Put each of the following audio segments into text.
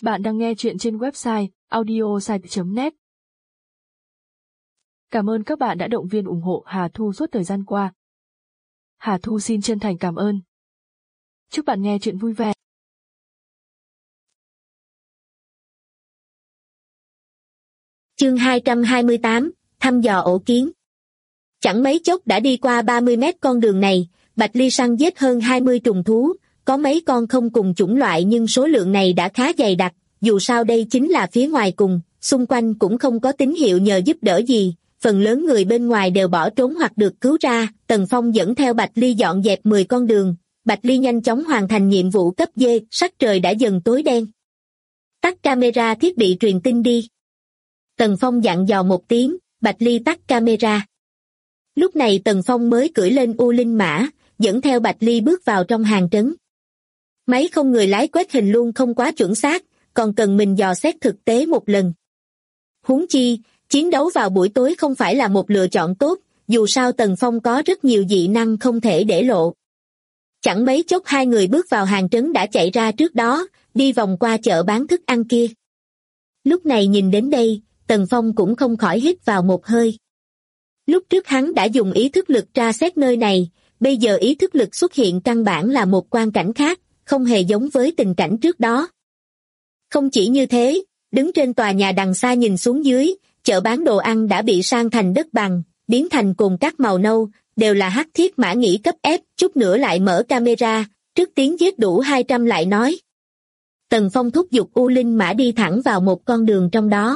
Bạn đang nghe chuyện trên website audiosite.net. Cảm ơn các bạn đã động viên ủng hộ Hà Thu suốt thời gian qua. Hà Thu xin chân thành cảm ơn. Chúc bạn nghe chuyện vui vẻ. Chương 228, thăm dò ổ kiến. Chẳng mấy chốc đã đi qua 30 mét con đường này, Bạch Ly săn giết hơn 20 trùng thú, có mấy con không cùng chủng loại nhưng số lượng này đã khá dày đặc, dù sao đây chính là phía ngoài cùng, xung quanh cũng không có tín hiệu nhờ giúp đỡ gì, phần lớn người bên ngoài đều bỏ trốn hoặc được cứu ra. Tần Phong dẫn theo Bạch Ly dọn dẹp 10 con đường, Bạch Ly nhanh chóng hoàn thành nhiệm vụ cấp D, sắc trời đã dần tối đen. Tắt camera thiết bị truyền tin đi. Tần Phong dặn dò một tiếng, Bạch Ly tắt camera. Lúc này Tần Phong mới cưỡi lên U Linh Mã, dẫn theo Bạch Ly bước vào trong hàng trấn. Máy không người lái quét hình luôn không quá chuẩn xác, còn cần mình dò xét thực tế một lần. Huống chi, chiến đấu vào buổi tối không phải là một lựa chọn tốt, dù sao Tần Phong có rất nhiều dị năng không thể để lộ. Chẳng mấy chốc hai người bước vào hàng trấn đã chạy ra trước đó, đi vòng qua chợ bán thức ăn kia. Lúc này nhìn đến đây, Tần Phong cũng không khỏi hít vào một hơi. Lúc trước hắn đã dùng ý thức lực tra xét nơi này, bây giờ ý thức lực xuất hiện căn bản là một quang cảnh khác, không hề giống với tình cảnh trước đó. Không chỉ như thế, đứng trên tòa nhà đằng xa nhìn xuống dưới, chợ bán đồ ăn đã bị san thành đất bằng, biến thành cồn cát màu nâu, đều là hắc thiết mã nhĩ cấp F, chút nữa lại mở camera, trước tiếng giết đủ 200 lại nói. Tần Phong thúc giục U Linh Mã đi thẳng vào một con đường trong đó.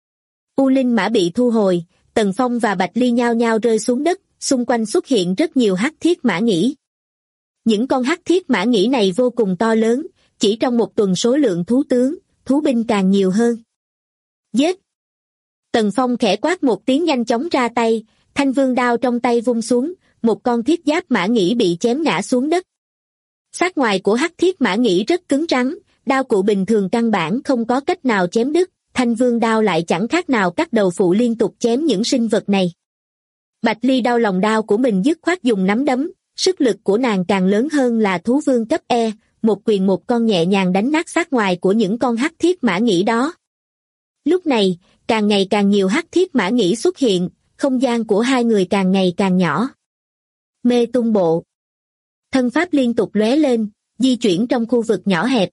U Linh Mã bị thu hồi, Tần Phong và Bạch Ly nhao nhao rơi xuống đất, xung quanh xuất hiện rất nhiều hắc thiết mã nhĩ. Những con hắc thiết mã nhĩ này vô cùng to lớn, chỉ trong một tuần số lượng thú tướng, thú binh càng nhiều hơn. Giết! Tần Phong khẽ quát một tiếng nhanh chóng ra tay, thanh vương đao trong tay vung xuống, một con thiết giáp mã nhĩ bị chém ngã xuống đất. Xác ngoài của hắc thiết mã nhĩ rất cứng rắn, đao cụ bình thường căn bản không có cách nào chém đứt, thanh vương đao lại chẳng khác nào cắt đầu phụ liên tục chém những sinh vật này. Bạch Ly đau lòng đao của mình dứt khoát dùng nắm đấm, sức lực của nàng càng lớn hơn là thú vương cấp E, một quyền một con nhẹ nhàng đánh nát xác ngoài của những con hắc thiết mã nhĩ đó. Lúc này, càng ngày càng nhiều hắc thiết mã nhĩ xuất hiện, không gian của hai người càng ngày càng nhỏ. Mê tung bộ. Thân pháp liên tục lóe lên, di chuyển trong khu vực nhỏ hẹp.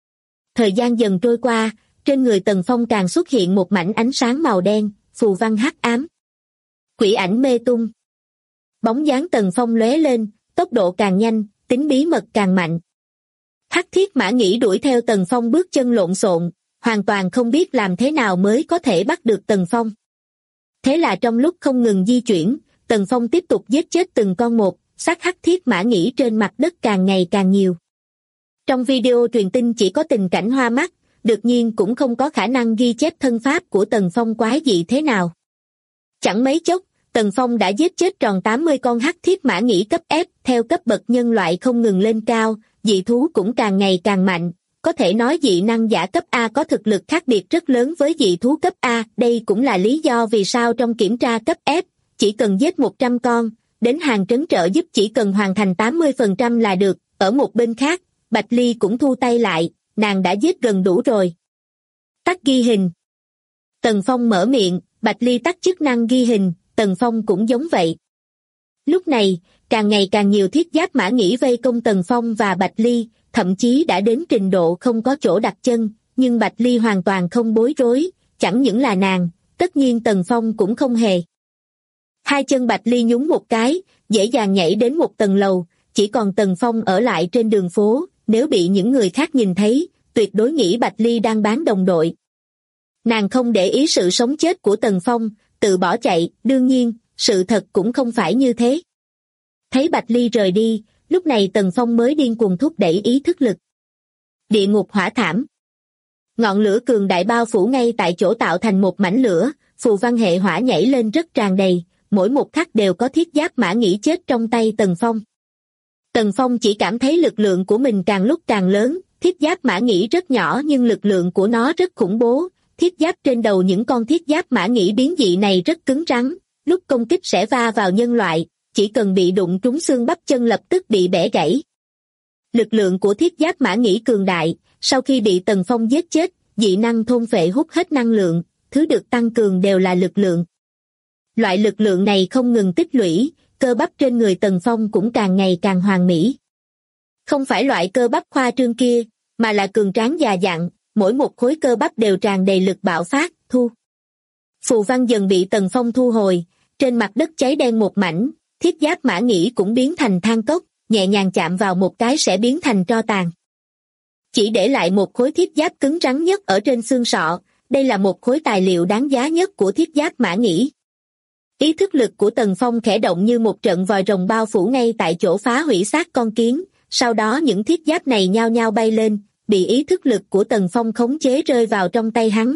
Thời gian dần trôi qua, trên người Tần Phong càng xuất hiện một mảnh ánh sáng màu đen, phù văn hắc ám. Quỷ ảnh mê tung. Bóng dáng Tần Phong lóe lên, tốc độ càng nhanh, tính bí mật càng mạnh. Hắc thiết mã nhĩ đuổi theo Tần Phong bước chân lộn xộn, hoàn toàn không biết làm thế nào mới có thể bắt được Tần Phong. Thế là trong lúc không ngừng di chuyển, Tần Phong tiếp tục giết chết từng con một, xác hắc thiết mã nhĩ trên mặt đất càng ngày càng nhiều. Trong video truyền tin chỉ có tình cảnh hoa mắt, đương nhiên cũng không có khả năng ghi chép thân pháp của Tần Phong quái dị thế nào. Chẳng mấy chốc, Tần Phong đã giết chết tròn 80 con hắc thiết mã nhĩ cấp F, theo cấp bậc nhân loại không ngừng lên cao, dị thú cũng càng ngày càng mạnh, có thể nói dị năng giả cấp A có thực lực khác biệt rất lớn với dị thú cấp A, đây cũng là lý do vì sao trong kiểm tra cấp F, chỉ cần giết 100 con, đến hàng trấn trợ giúp chỉ cần hoàn thành 80% là được. Ở một bên khác, Bạch Ly cũng thu tay lại, nàng đã giết gần đủ rồi. Tắt ghi hình. Tần Phong mở miệng, Bạch Ly tắt chức năng ghi hình, Tần Phong cũng giống vậy. Lúc này, càng ngày càng nhiều thiết giáp mã nhĩ vây công Tần Phong và Bạch Ly, thậm chí đã đến trình độ không có chỗ đặt chân, nhưng Bạch Ly hoàn toàn không bối rối, chẳng những là nàng, tất nhiên Tần Phong cũng không hề. Hai chân Bạch Ly nhún một cái, dễ dàng nhảy đến một tầng lầu, chỉ còn Tần Phong ở lại trên đường phố, nếu bị những người khác nhìn thấy, tuyệt đối nghĩ Bạch Ly đang bán đồng đội. Nàng không để ý sự sống chết của Tần Phong, tự bỏ chạy, đương nhiên, sự thật cũng không phải như thế. Thấy Bạch Ly rời đi, lúc này Tần Phong mới điên cuồng thúc đẩy ý thức lực. Địa ngục hỏa thảm. Ngọn lửa cường đại bao phủ ngay tại chỗ tạo thành một mảnh lửa, phù văn hệ hỏa nhảy lên rất tràn đầy, mỗi một khắc đều có thiết giáp mã nhĩ chết trong tay Tần Phong. Tần Phong chỉ cảm thấy lực lượng của mình càng lúc càng lớn, thiết giáp mã nhĩ rất nhỏ nhưng lực lượng của nó rất khủng bố, thiết giáp trên đầu những con thiết giáp mã nhĩ biến dị này rất cứng rắn, lúc công kích sẽ va vào nhân loại, chỉ cần bị đụng trúng xương bắp chân lập tức bị bẻ gãy. Lực lượng của thiết giáp mã nhĩ cường đại, sau khi bị Tần Phong giết chết, dị năng thôn phệ hút hết năng lượng, thứ được tăng cường đều là lực lượng. Loại lực lượng này không ngừng tích lũy, cơ bắp trên người Tần Phong cũng càng ngày càng hoàn mỹ. Không phải loại cơ bắp khoa trương kia, mà là cường tráng già dặn, mỗi một khối cơ bắp đều tràn đầy lực bạo phát, phù văn dần bị Tần Phong thu hồi, trên mặt đất cháy đen một mảnh, thiết giáp mã nhĩ cũng biến thành than cốc, nhẹ nhàng chạm vào một cái sẽ biến thành tro tàn. Chỉ để lại một khối thiết giáp cứng rắn nhất ở trên xương sọ, đây là một khối tài liệu đáng giá nhất của thiết giáp mã nhĩ. Ý thức lực của Tần Phong khẽ động như một trận vòi rồng bao phủ ngay tại chỗ phá hủy xác con kiến, sau đó những thiết giáp này nhao nhao bay lên, bị ý thức lực của Tần Phong khống chế rơi vào trong tay hắn.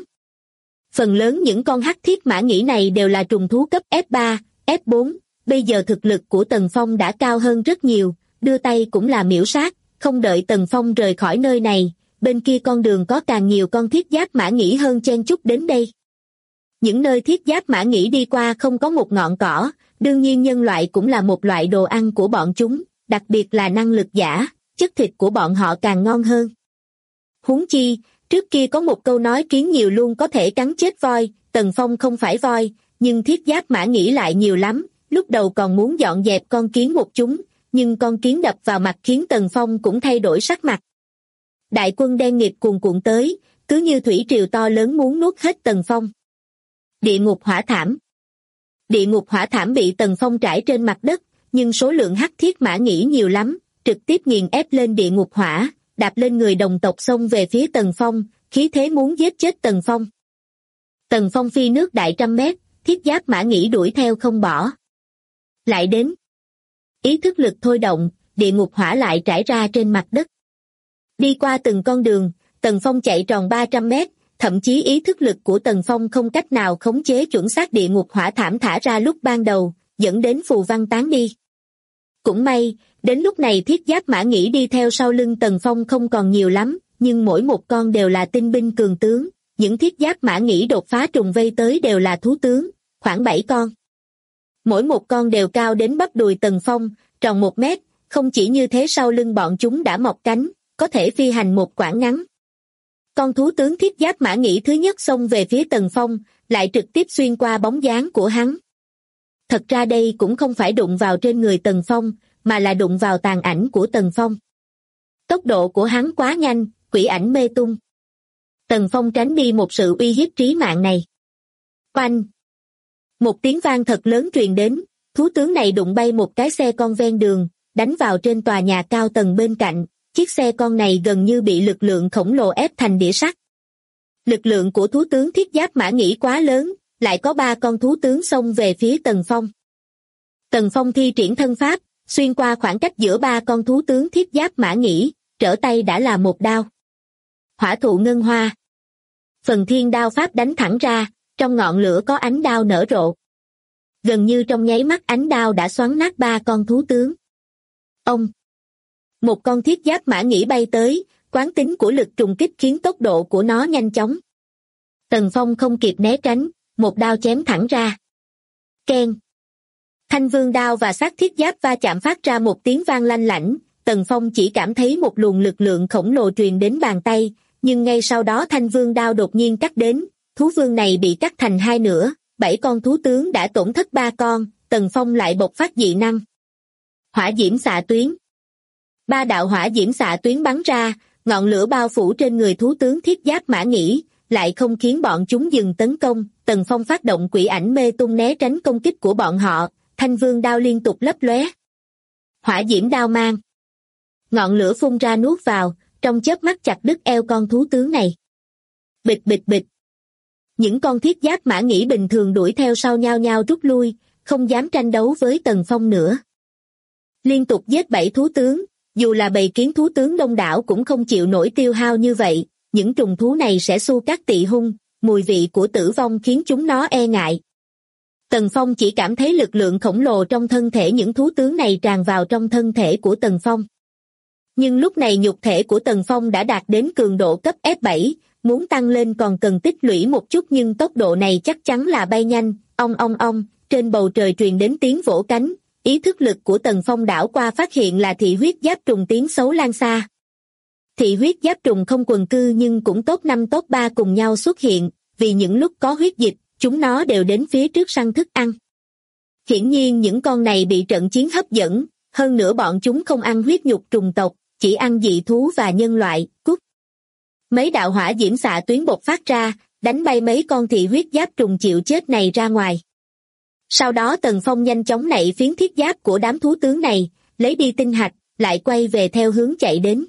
Phần lớn những con hắc thiết mã nhĩ này đều là trùng thú cấp F3, F4, bây giờ thực lực của Tần Phong đã cao hơn rất nhiều, đưa tay cũng là miểu sát, không đợi Tần Phong rời khỏi nơi này, bên kia con đường có càng nhiều con thiết giáp mã nhĩ hơn chen chúc đến đây. Những nơi thiết giáp mã nhĩ đi qua không có một ngọn cỏ, đương nhiên nhân loại cũng là một loại đồ ăn của bọn chúng, đặc biệt là năng lực giả, chất thịt của bọn họ càng ngon hơn. Huống chi, trước kia có một câu nói kiến nhiều luôn có thể cắn chết voi, Tần Phong không phải voi, nhưng thiết giáp mã nhĩ lại nhiều lắm, lúc đầu còn muốn dọn dẹp con kiến một chúng, nhưng con kiến đập vào mặt khiến Tần Phong cũng thay đổi sắc mặt. Đại quân đen nghịt cuồn cuộn tới, cứ như thủy triều to lớn muốn nuốt hết Tần Phong. Địa ngục hỏa thảm. Địa ngục hỏa thảm bị Tần Phong trải trên mặt đất, nhưng số lượng hắc thiết mã nhĩ nhiều lắm, trực tiếp nghiền ép lên địa ngục hỏa, đạp lên người đồng tộc xông về phía Tần Phong, khí thế muốn giết chết Tần Phong. Tần Phong phi nước đại 100 mét, thiết giáp mã nhĩ đuổi theo không bỏ. Lại đến. Ý thức lực thôi động, địa ngục hỏa lại trải ra trên mặt đất. Đi qua từng con đường, Tần Phong chạy tròn 300 mét, thậm chí ý thức lực của Tần Phong không cách nào khống chế chuẩn xác địa ngục hỏa thảm thả ra lúc ban đầu, dẫn đến phù văn tán đi. Cũng may, đến lúc này thiết giáp mã nhĩ đi theo sau lưng Tần Phong không còn nhiều lắm, nhưng mỗi một con đều là tinh binh cường tướng, những thiết giáp mã nhĩ đột phá trùng vây tới đều là thú tướng, khoảng 7 con. Mỗi một con đều cao đến bắp đùi Tần Phong, tròn 1 mét, không chỉ như thế sau lưng bọn chúng đã mọc cánh, có thể phi hành một quãng ngắn. Con thú tướng thiết giáp mã nhĩ thứ nhất xông về phía Tần Phong, lại trực tiếp xuyên qua bóng dáng của hắn. Thật ra đây cũng không phải đụng vào trên người Tần Phong, mà là đụng vào tàn ảnh của Tần Phong. Tốc độ của hắn quá nhanh, quỷ ảnh mê tung. Tần Phong tránh đi một sự uy hiếp trí mạng này. Oanh! Một tiếng vang thật lớn truyền đến, thú tướng này đụng bay một cái xe con ven đường, đánh vào trên tòa nhà cao tầng bên cạnh, chiếc xe con này gần như bị lực lượng khổng lồ ép thành đĩa sắt. Lực lượng của thú tướng thiết giáp mã nhĩ quá lớn, lại có 3 con thú tướng xông về phía Tần Phong. Tần Phong thi triển thân pháp, xuyên qua khoảng cách giữa 3 con thú tướng thiết giáp mã nhĩ, trở tay đã là một đao. Hỏa thụ ngân hoa. Phần thiên đao pháp đánh thẳng ra, trong ngọn lửa có ánh đao nở rộ. Gần như trong nháy mắt ánh đao đã xoắn nát 3 con thú tướng. Ông! Một con thiết giáp mã nhĩ bay tới, quán tính của lực trùng kích khiến tốc độ của nó nhanh chóng. Tần Phong không kịp né tránh, một đao chém thẳng ra. Keng! Thanh vương đao và xác thiết giáp va chạm phát ra một tiếng vang lanh lảnh, Tần Phong chỉ cảm thấy một luồng lực lượng khổng lồ truyền đến bàn tay, nhưng ngay sau đó thanh vương đao đột nhiên cắt đến, thú vương này bị cắt thành 2 nửa, 7 con thú tướng đã tổn thất 3 con, Tần Phong lại bộc phát dị năng. Hỏa diễm xạ tuyến. 3 đạo hỏa diễm xạ tuyến bắn ra, ngọn lửa bao phủ trên người thú tướng thiết giáp mã nhĩ, lại không khiến bọn chúng dừng tấn công, Tần Phong phát động quỷ ảnh mê tung né tránh công kích của bọn họ, thanh vương đao liên tục lấp lóe. Hỏa diễm đao mang. Ngọn lửa phun ra nuốt vào, trong chớp mắt chặt đứt eo con thú tướng này. Bịch bịch bịch. Những con thiết giáp mã nhĩ bình thường đuổi theo sau nhao nhao rút lui, không dám tranh đấu với Tần Phong nữa. Liên tục giết 7 thú tướng, dù là bầy kiến thú tướng đông đảo cũng không chịu nổi tiêu hao như vậy, những trùng thú này sẽ xu các tị hung, mùi vị của tử vong khiến chúng nó e ngại. Tần Phong chỉ cảm thấy lực lượng khổng lồ trong thân thể những thú tướng này tràn vào trong thân thể của Tần Phong. Nhưng lúc này nhục thể của Tần Phong đã đạt đến cường độ cấp F7, muốn tăng lên còn cần tích lũy một chút nhưng tốc độ này chắc chắn là bay nhanh, ong, trên bầu trời truyền đến tiếng vỗ cánh, ý thức lực của Tần Phong đảo qua phát hiện là thị huyết giáp trùng tiếng xấu lan xa. Thị huyết giáp trùng không quần cư nhưng cũng top 5 top 3 cùng nhau xuất hiện, vì những lúc có huyết dịch, chúng nó đều đến phía trước săn thức ăn. Hiển nhiên những con này bị trận chiến hấp dẫn, hơn nữa bọn chúng không ăn huyết nhục trùng tộc, chỉ ăn dị thú và nhân loại, cút. Mấy đạo hỏa diễm xạ tuyến bộc phát ra, đánh bay mấy con thị huyết giáp trùng chịu chết này ra ngoài. Sau đó Tần Phong nhanh chóng nạy phiến thiết giáp của đám thú tướng này, lấy đi tinh hạch, lại quay về theo hướng chạy đến.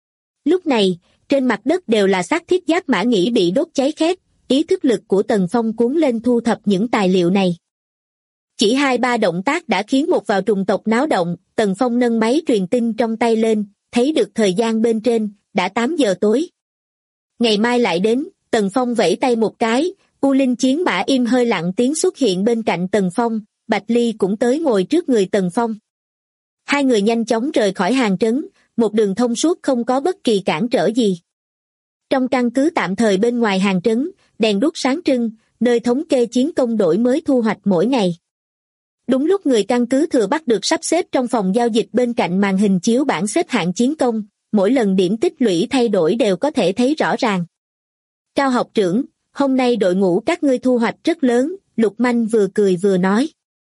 Lúc này, trên mặt đất đều là xác thiết giáp mã nhĩ bị đốt cháy khét, ý thức lực của Tần Phong cuốn lên thu thập những tài liệu này. Chỉ 2-3 động tác đã khiến một vào trùng tộc náo động, Tần Phong nâng máy truyền tin trong tay lên, thấy được thời gian bên trên, đã 8 giờ tối. Ngày mai lại đến, Tần Phong vẫy tay một cái, U Linh chiến mã im hơi lặng tiếng xuất hiện bên cạnh Tần Phong, Bạch Ly cũng tới ngồi trước người Tần Phong. Hai người nhanh chóng rời khỏi hàng trấn, một đường thông suốt không có bất kỳ cản trở gì. Trong căn cứ tạm thời bên ngoài hàng trấn, đèn đuốc sáng trưng, nơi thống kê chiến công đổi mới thu hoạch mỗi ngày. Đúng lúc người căn cứ Thừa Bắc được sắp xếp trong phòng giao dịch bên cạnh màn hình chiếu bảng xếp hạng chiến công, mỗi lần điểm tích lũy thay đổi đều có thể thấy rõ ràng. Cao học trưởng, hôm nay đội ngũ các ngươi thu hoạch rất lớn, Lục Manh vừa cười vừa nói.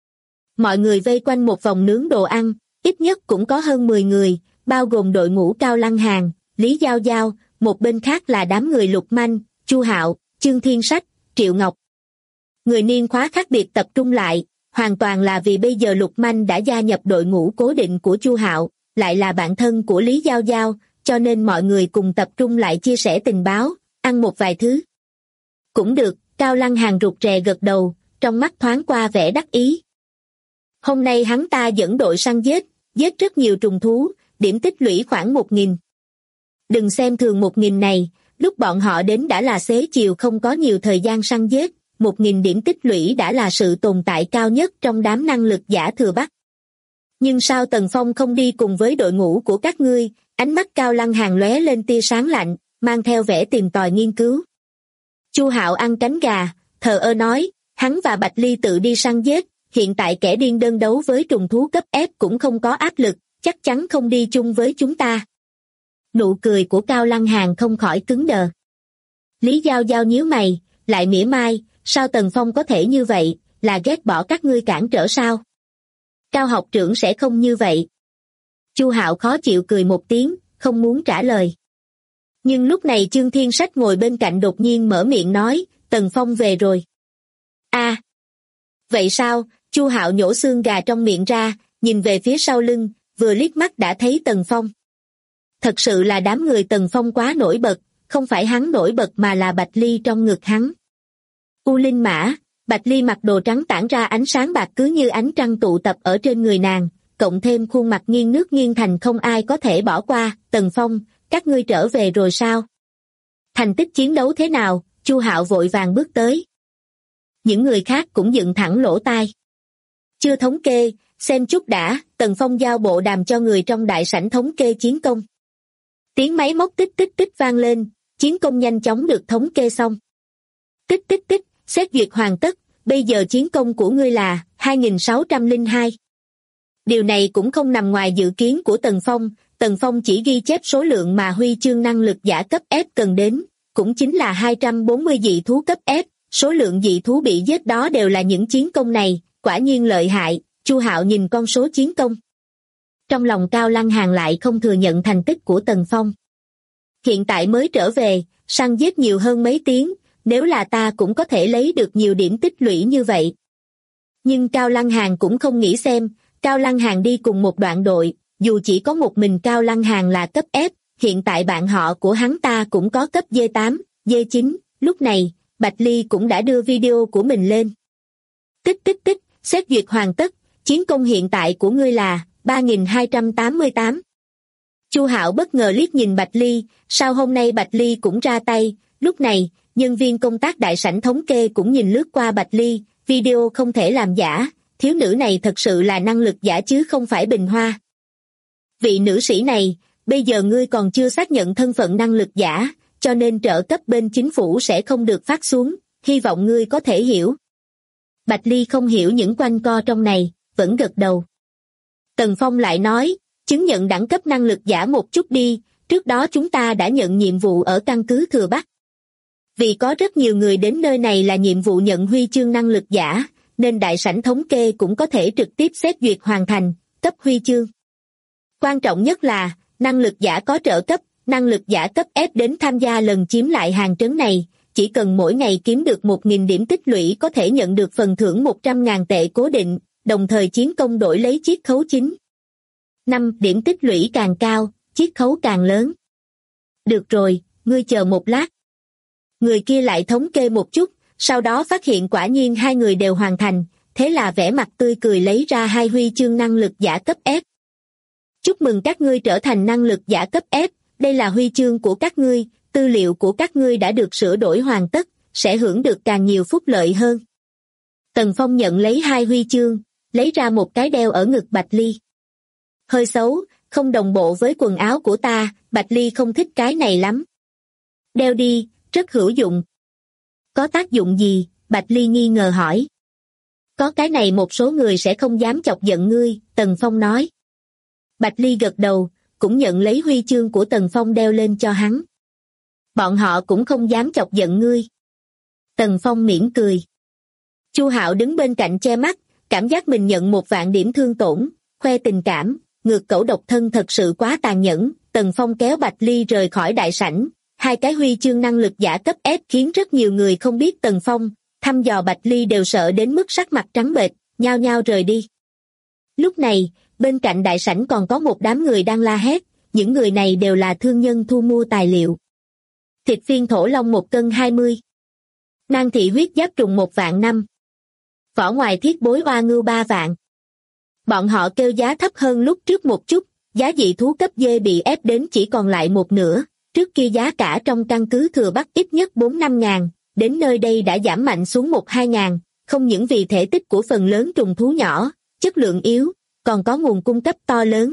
Mọi người vây quanh một vòng nướng đồ ăn, ít nhất cũng có hơn 10 người, bao gồm đội ngũ Cao Lăng Hàn, Lý Giao Giao, một bên khác là đám người Lục Manh, Chu Hạo, Chương Thiên Sách, Triệu Ngọc. Người niên khóa khác biệt tập trung lại, hoàn toàn là vì bây giờ Lục Manh đã gia nhập đội ngũ cố định của Chu Hạo, lại là bạn thân của Lý Giao Giao, cho nên mọi người cùng tập trung lại chia sẻ tình báo, ăn một vài thứ. Cũng được, Cao Lăng Hàn rụt rè gật đầu, trong mắt thoáng qua vẻ đắc ý. Hôm nay hắn ta dẫn đội săn giết rất nhiều trùng thú, điểm tích lũy khoảng 1.000. Đừng xem thường 1.000 này, lúc bọn họ đến đã là xế chiều không có nhiều thời gian săn giết, 1.000 điểm tích lũy đã là sự tồn tại cao nhất trong đám năng lực giả Thừa Bắc. Nhưng sao Tần Phong không đi cùng với đội ngũ của các ngươi? Ánh mắt Cao Lăng Hàn lóe lên tia sáng lạnh, mang theo vẻ tìm tòi nghiên cứu. Chu Hạo ăn cánh gà, thờ ơ nói, hắn và Bạch Ly tự đi săn giết, hiện tại kẻ điên đơn đấu với trùng thú cấp ép cũng không có áp lực, chắc chắn không đi chung với chúng ta. Nụ cười của Cao Lăng Hàn không khỏi cứng đờ. Lý Giao Giao nhíu mày, lại mỉa mai, sao Tần Phong có thể như vậy, là ghét bỏ các ngươi cản trở sao? Cao học trưởng sẽ không như vậy. Chu Hạo khó chịu cười một tiếng, không muốn trả lời. Nhưng lúc này Chương Thiên Sách ngồi bên cạnh đột nhiên mở miệng nói, Tần Phong về rồi. À, vậy sao? Chu Hạo nhổ xương gà trong miệng ra, nhìn về phía sau lưng, vừa liếc mắt đã thấy Tần Phong. Thật sự là đám người Tần Phong quá nổi bật, không phải hắn nổi bật mà là Bạch Ly trong ngực hắn. U Linh Mã, Bạch Ly mặc đồ trắng tản ra ánh sáng bạc cứ như ánh trăng tụ tập ở trên người nàng, cộng thêm khuôn mặt nghiêng nước nghiêng thành không ai có thể bỏ qua. Tần Phong, các ngươi trở về rồi sao? Thành tích chiến đấu thế nào? Chu Hạo vội vàng bước tới. Những người khác cũng dựng thẳng lỗ tai. Chưa thống kê, xem chút đã. Tần Phong giao bộ đàm cho người trong đại sảnh thống kê chiến công. Tiếng máy móc tích tích tích vang lên, chiến công nhanh chóng được thống kê xong. Tích tích tích, xét duyệt hoàn tất, bây giờ chiến công của ngươi là 2.602. Điều này cũng không nằm ngoài dự kiến của Tần Phong chỉ ghi chép số lượng mà huy chương năng lực giả cấp F cần đến, cũng chính là 240 dị thú cấp F, số lượng dị thú bị giết đó đều là những chiến công này, quả nhiên lợi hại. Chu Hạo nhìn con số chiến công. Trong lòng Cao Lăng Hàn lại không thừa nhận thành tích của Tần Phong. Hiện tại mới trở về, săn giết nhiều hơn mấy tiếng, nếu là ta cũng có thể lấy được nhiều điểm tích lũy như vậy. Nhưng Cao Lăng Hàn cũng không nghĩ xem, Cao Lăng Hàn đi cùng một đoạn đội, dù chỉ có một mình Cao Lăng Hàn là cấp F, hiện tại bạn họ của hắn ta cũng có cấp D8, D9, lúc này, Bạch Ly cũng đã đưa video của mình lên. Tích tích tích, xét duyệt hoàn tất, chiến công hiện tại của ngươi là 3.288. Chu Hạo bất ngờ liếc nhìn Bạch Ly, sao hôm nay Bạch Ly cũng ra tay? Lúc này, nhân viên công tác đại sảnh thống kê cũng nhìn lướt qua Bạch Ly, video không thể làm giả, thiếu nữ này thật sự là năng lực giả chứ không phải bình hoa. Vị nữ sĩ này, bây giờ ngươi còn chưa xác nhận thân phận năng lực giả, cho nên trợ cấp bên chính phủ sẽ không được phát xuống, hy vọng ngươi có thể hiểu. Bạch Ly không hiểu những quanh co trong này, vẫn gật đầu. Tần Phong lại nói, chứng nhận đẳng cấp năng lực giả một chút đi, trước đó chúng ta đã nhận nhiệm vụ ở căn cứ Thừa Bắc. Vì có rất nhiều người đến nơi này là nhiệm vụ nhận huy chương năng lực giả, nên đại sảnh thống kê cũng có thể trực tiếp xét duyệt hoàn thành, cấp huy chương. Quan trọng nhất là, năng lực giả có trợ cấp, năng lực giả cấp F đến tham gia lần chiếm lại hàng trấn này, chỉ cần mỗi ngày kiếm được 1.000 điểm tích lũy có thể nhận được phần thưởng 100.000 tệ cố định, đồng thời chiến công đổi lấy chiết khấu chính. 5. Điểm tích lũy càng cao, chiết khấu càng lớn. Được rồi, ngươi chờ một lát. Người kia lại thống kê một chút, sau đó phát hiện quả nhiên hai người đều hoàn thành, thế là vẻ mặt tươi cười lấy ra 2 huy chương năng lực giả cấp F. Chúc mừng các ngươi trở thành năng lực giả cấp F, đây là huy chương của các ngươi, tư liệu của các ngươi đã được sửa đổi hoàn tất, sẽ hưởng được càng nhiều phúc lợi hơn. Tần Phong nhận lấy 2 huy chương, lấy ra một cái đeo ở ngực Bạch Ly. Hơi xấu, không đồng bộ với quần áo của ta, Bạch Ly không thích cái này lắm. Đeo đi, rất hữu dụng. Có tác dụng gì? Bạch Ly nghi ngờ hỏi. Có cái này một số người sẽ không dám chọc giận ngươi, Tần Phong nói. Bạch Ly gật đầu, cũng nhận lấy huy chương của Tần Phong đeo lên cho hắn. Bọn họ cũng không dám chọc giận ngươi. Tần Phong mỉm cười. Chu Hạo đứng bên cạnh che mắt, cảm giác mình nhận 1.000 điểm thương tổn, khoe tình cảm, ngược cẩu độc thân thật sự quá tàn nhẫn. Tần Phong kéo Bạch Ly rời khỏi đại sảnh, 2 cái huy chương năng lực giả cấp F khiến rất nhiều người không biết Tần Phong, thăm dò Bạch Ly đều sợ đến mức sắc mặt trắng bệch, nhao nhao rời đi. Lúc này, bên cạnh đại sảnh còn có một đám người đang la hét, những người này đều là thương nhân thu mua tài liệu. Thịt phiên thổ long 1 cân 20. Nang thị huyết giáp trùng 1.000.000. Vỏ ngoài thiết bối oa ngưu 3 vạn. Bọn họ kêu giá thấp hơn lúc trước một chút, giá dị thú cấp D bị ép đến chỉ còn lại một nửa, trước kia giá cả trong căn cứ Thừa Bắc ít nhất 4-5 ngàn, đến nơi đây đã giảm mạnh xuống 1-2 ngàn, không những vì thể tích của phần lớn trùng thú nhỏ, chất lượng yếu, còn có nguồn cung cấp to lớn.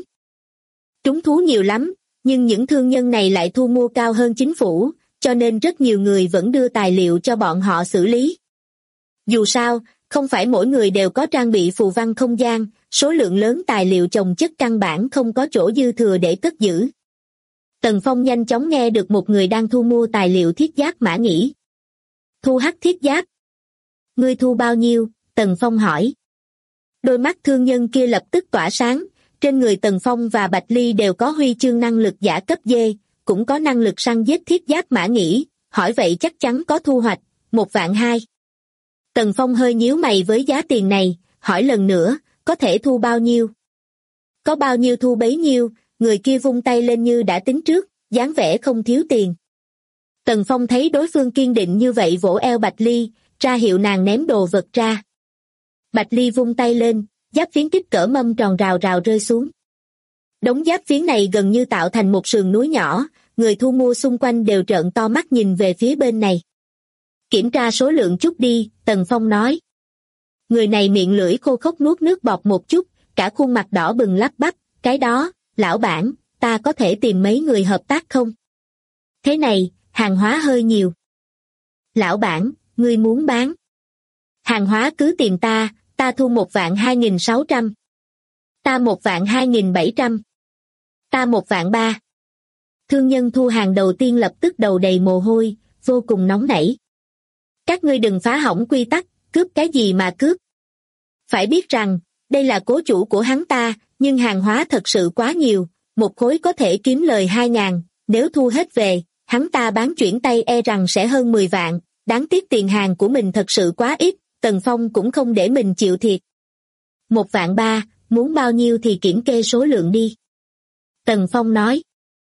Trùng thú nhiều lắm, nhưng những thương nhân này lại thu mua cao hơn chính phủ, cho nên rất nhiều người vẫn đưa tài liệu cho bọn họ xử lý. Dù sao, không phải mỗi người đều có trang bị phù văn không gian, số lượng lớn tài liệu chồng chất căn bản không có chỗ dư thừa để cất giữ. Tần Phong nhanh chóng nghe được một người đang thu mua tài liệu thiết giáp mã nhĩ. Thu hắc thiết giáp. Ngươi thu bao nhiêu? Tần Phong hỏi. Đôi mắt thương nhân kia lập tức tỏa sáng, trên người Tần Phong và Bạch Ly đều có huy chương năng lực giả cấp D, cũng có năng lực săn giết thiết giáp mã nhĩ, hỏi vậy chắc chắn có thu hoạch, 1.200.000. Tần Phong hơi nhíu mày với giá tiền này, hỏi lần nữa, có thể thu bao nhiêu? Có bao nhiêu thu bấy nhiêu, người kia vung tay lên như đã tính trước, dáng vẻ không thiếu tiền. Tần Phong thấy đối phương kiên định như vậy vỗ eo Bạch Ly, ra hiệu nàng ném đồ vật ra. Bạch Ly vung tay lên, giáp phiến kích cỡ mâm tròn rào rào rơi xuống. Đống giáp phiến này gần như tạo thành một sườn núi nhỏ, người thu mua xung quanh đều trợn to mắt nhìn về phía bên này. Kiểm tra số lượng chút đi, Tần Phong nói. Người này miệng lưỡi khô khốc nuốt nước bọt một chút, cả khuôn mặt đỏ bừng lắp bắp, cái đó, lão bản, ta có thể tìm mấy người hợp tác không? Thế này, hàng hóa hơi nhiều. Lão bản, ngươi muốn bán. Hàng hóa cứ tìm ta thu 1.2.600. Ta 1.2.700. Ta 1.300.000. Thương nhân thu hàng đầu tiên lập tức đầu đầy mồ hôi, vô cùng nóng nảy. Các ngươi đừng phá hỏng quy tắc, cướp cái gì mà cướp. Phải biết rằng, đây là cố chủ của hắn ta, nhưng hàng hóa thật sự quá nhiều, một khối có thể kiếm lời 2.000, nếu thu hết về, hắn ta bán chuyển tay e rằng sẽ hơn 10 vạn, đáng tiếc tiền hàng của mình thật sự quá ít, Tần Phong cũng không để mình chịu thiệt. 1.300.000, muốn bao nhiêu thì kiểm kê số lượng đi. Tần Phong nói.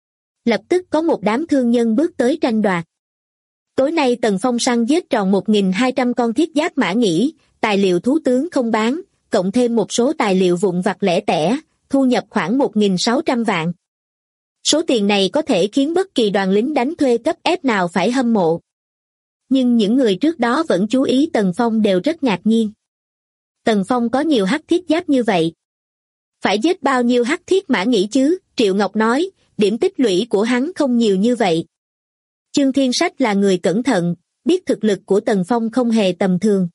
Lập tức có một đám thương nhân bước tới tranh đoạt. Tối nay Tần Phong săn giết tròn 1.200 con thiết giáp mã nhĩ, tài liệu thú tướng không bán, cộng thêm một số tài liệu vụn vặt lẻ tẻ, thu nhập khoảng 1.600 vạn. Số tiền này có thể khiến bất kỳ đoàn lính đánh thuê cấp F nào phải hâm mộ. Nhưng những người trước đó vẫn chú ý Tần Phong đều rất ngạc nhiên. Tần Phong có nhiều hắc thiết giáp như vậy. Phải giết bao nhiêu hắc thiết mã nhĩ chứ? Triệu Ngọc nói, điểm tích lũy của hắn không nhiều như vậy. Chương Thiên Sách là người cẩn thận, biết thực lực của Tần Phong không hề tầm thường.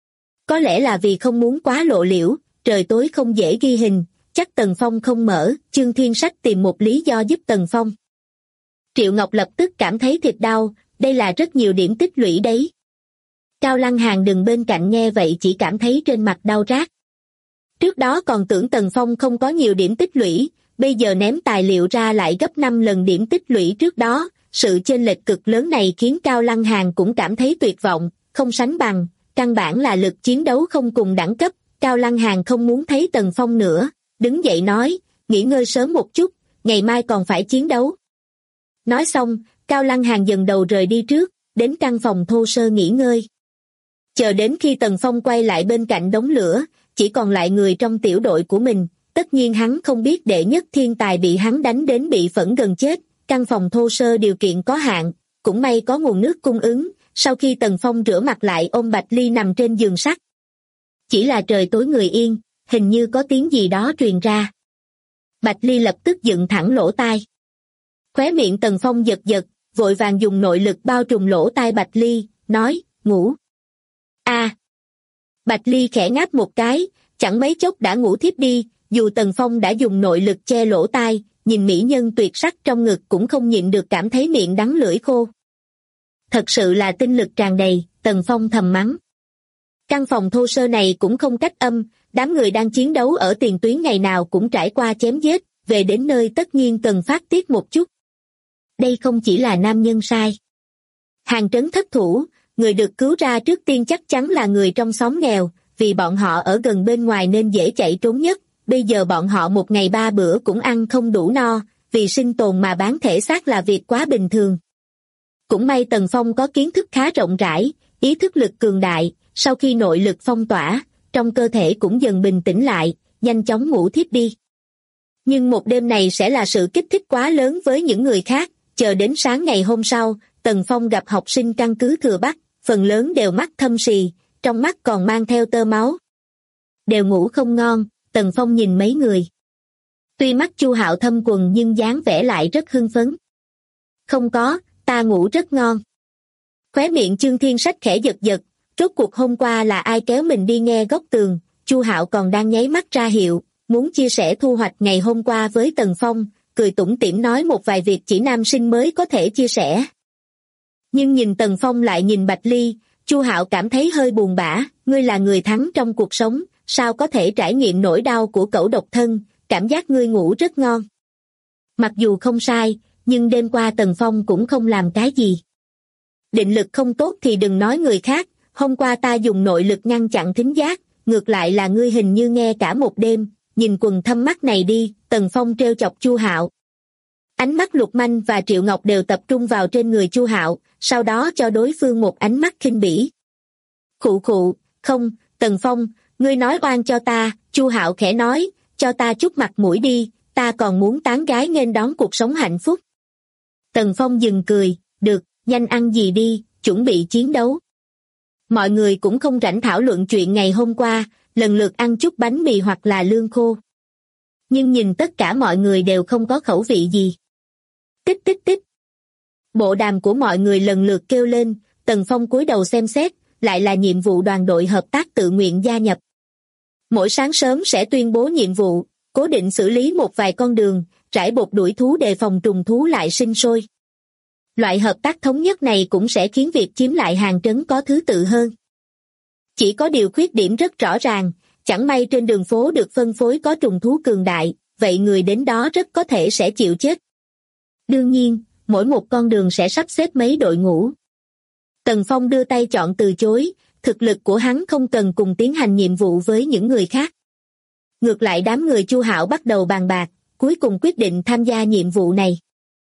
Có lẽ là vì không muốn quá lộ liễu, trời tối không dễ ghi hình, chắc Tần Phong không mở, Chương Thiên Sách tìm một lý do giúp Tần Phong. Triệu Ngọc lập tức cảm thấy thịt đau, đây là rất nhiều điểm tích lũy đấy. Cao Lăng Hàn đứng bên cạnh nghe vậy chỉ cảm thấy trên mặt đau rát. Trước đó còn tưởng Tần Phong không có nhiều điểm tích lũy, bây giờ ném tài liệu ra lại gấp 5 lần điểm tích lũy trước đó, sự chênh lệch cực lớn này khiến Cao Lăng Hàn cũng cảm thấy tuyệt vọng, không sánh bằng, căn bản là lực chiến đấu không cùng đẳng cấp. Cao Lăng Hàn không muốn thấy Tần Phong nữa, đứng dậy nói, nghỉ ngơi sớm một chút, ngày mai còn phải chiến đấu. Nói xong, Cao Lăng Hàn dần đầu rời đi trước, đến căn phòng thô sơ nghỉ ngơi. Chờ đến khi Tần Phong quay lại bên cạnh đống lửa, chỉ còn lại người trong tiểu đội của mình, tất nhiên hắn không biết đệ nhất thiên tài bị hắn đánh đến bị phẫn gần chết, căn phòng thô sơ điều kiện có hạn, cũng may có nguồn nước cung ứng, sau khi Tần Phong rửa mặt lại ôm Bạch Ly nằm trên giường sắt. Chỉ là trời tối người yên, hình như có tiếng gì đó truyền ra. Bạch Ly lập tức dựng thẳng lỗ tai. Khóe miệng Tần Phong giật giật, vội vàng dùng nội lực bao trùm lỗ tai Bạch Ly, nói, ngủ. Bạch Ly khẽ ngáp một cái, chẳng mấy chốc đã ngủ thiếp đi, dù Tần Phong đã dùng nội lực che lỗ tai, nhìn mỹ nhân tuyệt sắc trong ngực cũng không nhịn được cảm thấy miệng đắng lưỡi khô. Thật sự là tinh lực tràn đầy, Tần Phong thầm mắng. Căn phòng thô sơ này cũng không cách âm, đám người đang chiến đấu ở tiền tuyến ngày nào cũng trải qua chém giết, về đến nơi tất nhiên cần phát tiết một chút. Đây không chỉ là nam nhân sai. Hàng trấn thất thủ, người được cứu ra trước tiên chắc chắn là người trong xóm nghèo, vì bọn họ ở gần bên ngoài nên dễ chạy trốn nhất, bây giờ bọn họ một ngày 3 bữa cũng ăn không đủ no, vì sinh tồn mà bán thể xác là việc quá bình thường. Cũng may Tần Phong có kiến thức khá rộng rãi, ý thức lực cường đại, sau khi nội lực phong tỏa, trong cơ thể cũng dần bình tĩnh lại, nhanh chóng ngủ thiếp đi. Nhưng một đêm này sẽ là sự kích thích quá lớn với những người khác, chờ đến sáng ngày hôm sau, Tần Phong gặp học sinh căn cứ Thừa Bắc, phần lớn đều mắt thâm sì, trong mắt còn mang theo tơ máu. Đều ngủ không ngon, Tần Phong nhìn mấy người. Tuy mắt Chu Hạo thâm quần nhưng dáng vẻ lại rất hưng phấn. Không có, ta ngủ rất ngon. Khóe miệng Chương Thiên Sách khẽ giật giật, rốt cuộc hôm qua là ai kéo mình đi nghe góc tường, Chu Hạo còn đang nháy mắt ra hiệu, muốn chia sẻ thu hoạch ngày hôm qua với Tần Phong, cười tủm tỉm nói một vài việc chỉ nam sinh mới có thể chia sẻ. Nhưng nhìn Tần Phong lại nhìn Bạch Ly, Chu Hạo cảm thấy hơi buồn bã, ngươi là người thắng trong cuộc sống, sao có thể trải nghiệm nỗi đau của cẩu độc thân, cảm giác ngươi ngủ rất ngon. Mặc dù không sai, nhưng đêm qua Tần Phong cũng không làm cái gì. Định lực không tốt thì đừng nói người khác, hôm qua ta dùng nội lực ngăn chặn thính giác, ngược lại là ngươi hình như nghe cả một đêm, nhìn quần thâm mắt này đi, Tần Phong trêu chọc Chu Hạo. Ánh mắt Lục Manh và Triệu Ngọc đều tập trung vào trên người Chu Hạo, sau đó cho đối phương một ánh mắt khinh bỉ. Khụ khụ, không, Tần Phong, ngươi nói oan cho ta, Chu Hạo khẽ nói, cho ta chút mặt mũi đi, ta còn muốn tán gái nghênh đón cuộc sống hạnh phúc. Tần Phong dừng cười, được, nhanh ăn gì đi, chuẩn bị chiến đấu. Mọi người cũng không rảnh thảo luận chuyện ngày hôm qua, lần lượt ăn chút bánh mì hoặc là lương khô. Nhưng nhìn tất cả mọi người đều không có khẩu vị gì. Tích tích tích. Bộ đàm của mọi người lần lượt kêu lên, Tần Phong cúi đầu xem xét, lại là nhiệm vụ đoàn đội hợp tác tự nguyện gia nhập. Mỗi sáng sớm sẽ tuyên bố nhiệm vụ, cố định xử lý một vài con đường, rải bột đuổi thú đề phòng trùng thú lại sinh sôi. Loại hợp tác thống nhất này cũng sẽ khiến việc chiếm lại hàng trấn có thứ tự hơn. Chỉ có điều khuyết điểm rất rõ ràng, chẳng may trên đường phố được phân phối có trùng thú cường đại, vậy người đến đó rất có thể sẽ chịu chết. Đương nhiên, mỗi một con đường sẽ sắp xếp mấy đội ngũ. Tần Phong đưa tay chọn từ chối, thực lực của hắn không cần cùng tiến hành nhiệm vụ với những người khác. Ngược lại đám người Chu Hạo bắt đầu bàn bạc, cuối cùng quyết định tham gia nhiệm vụ này.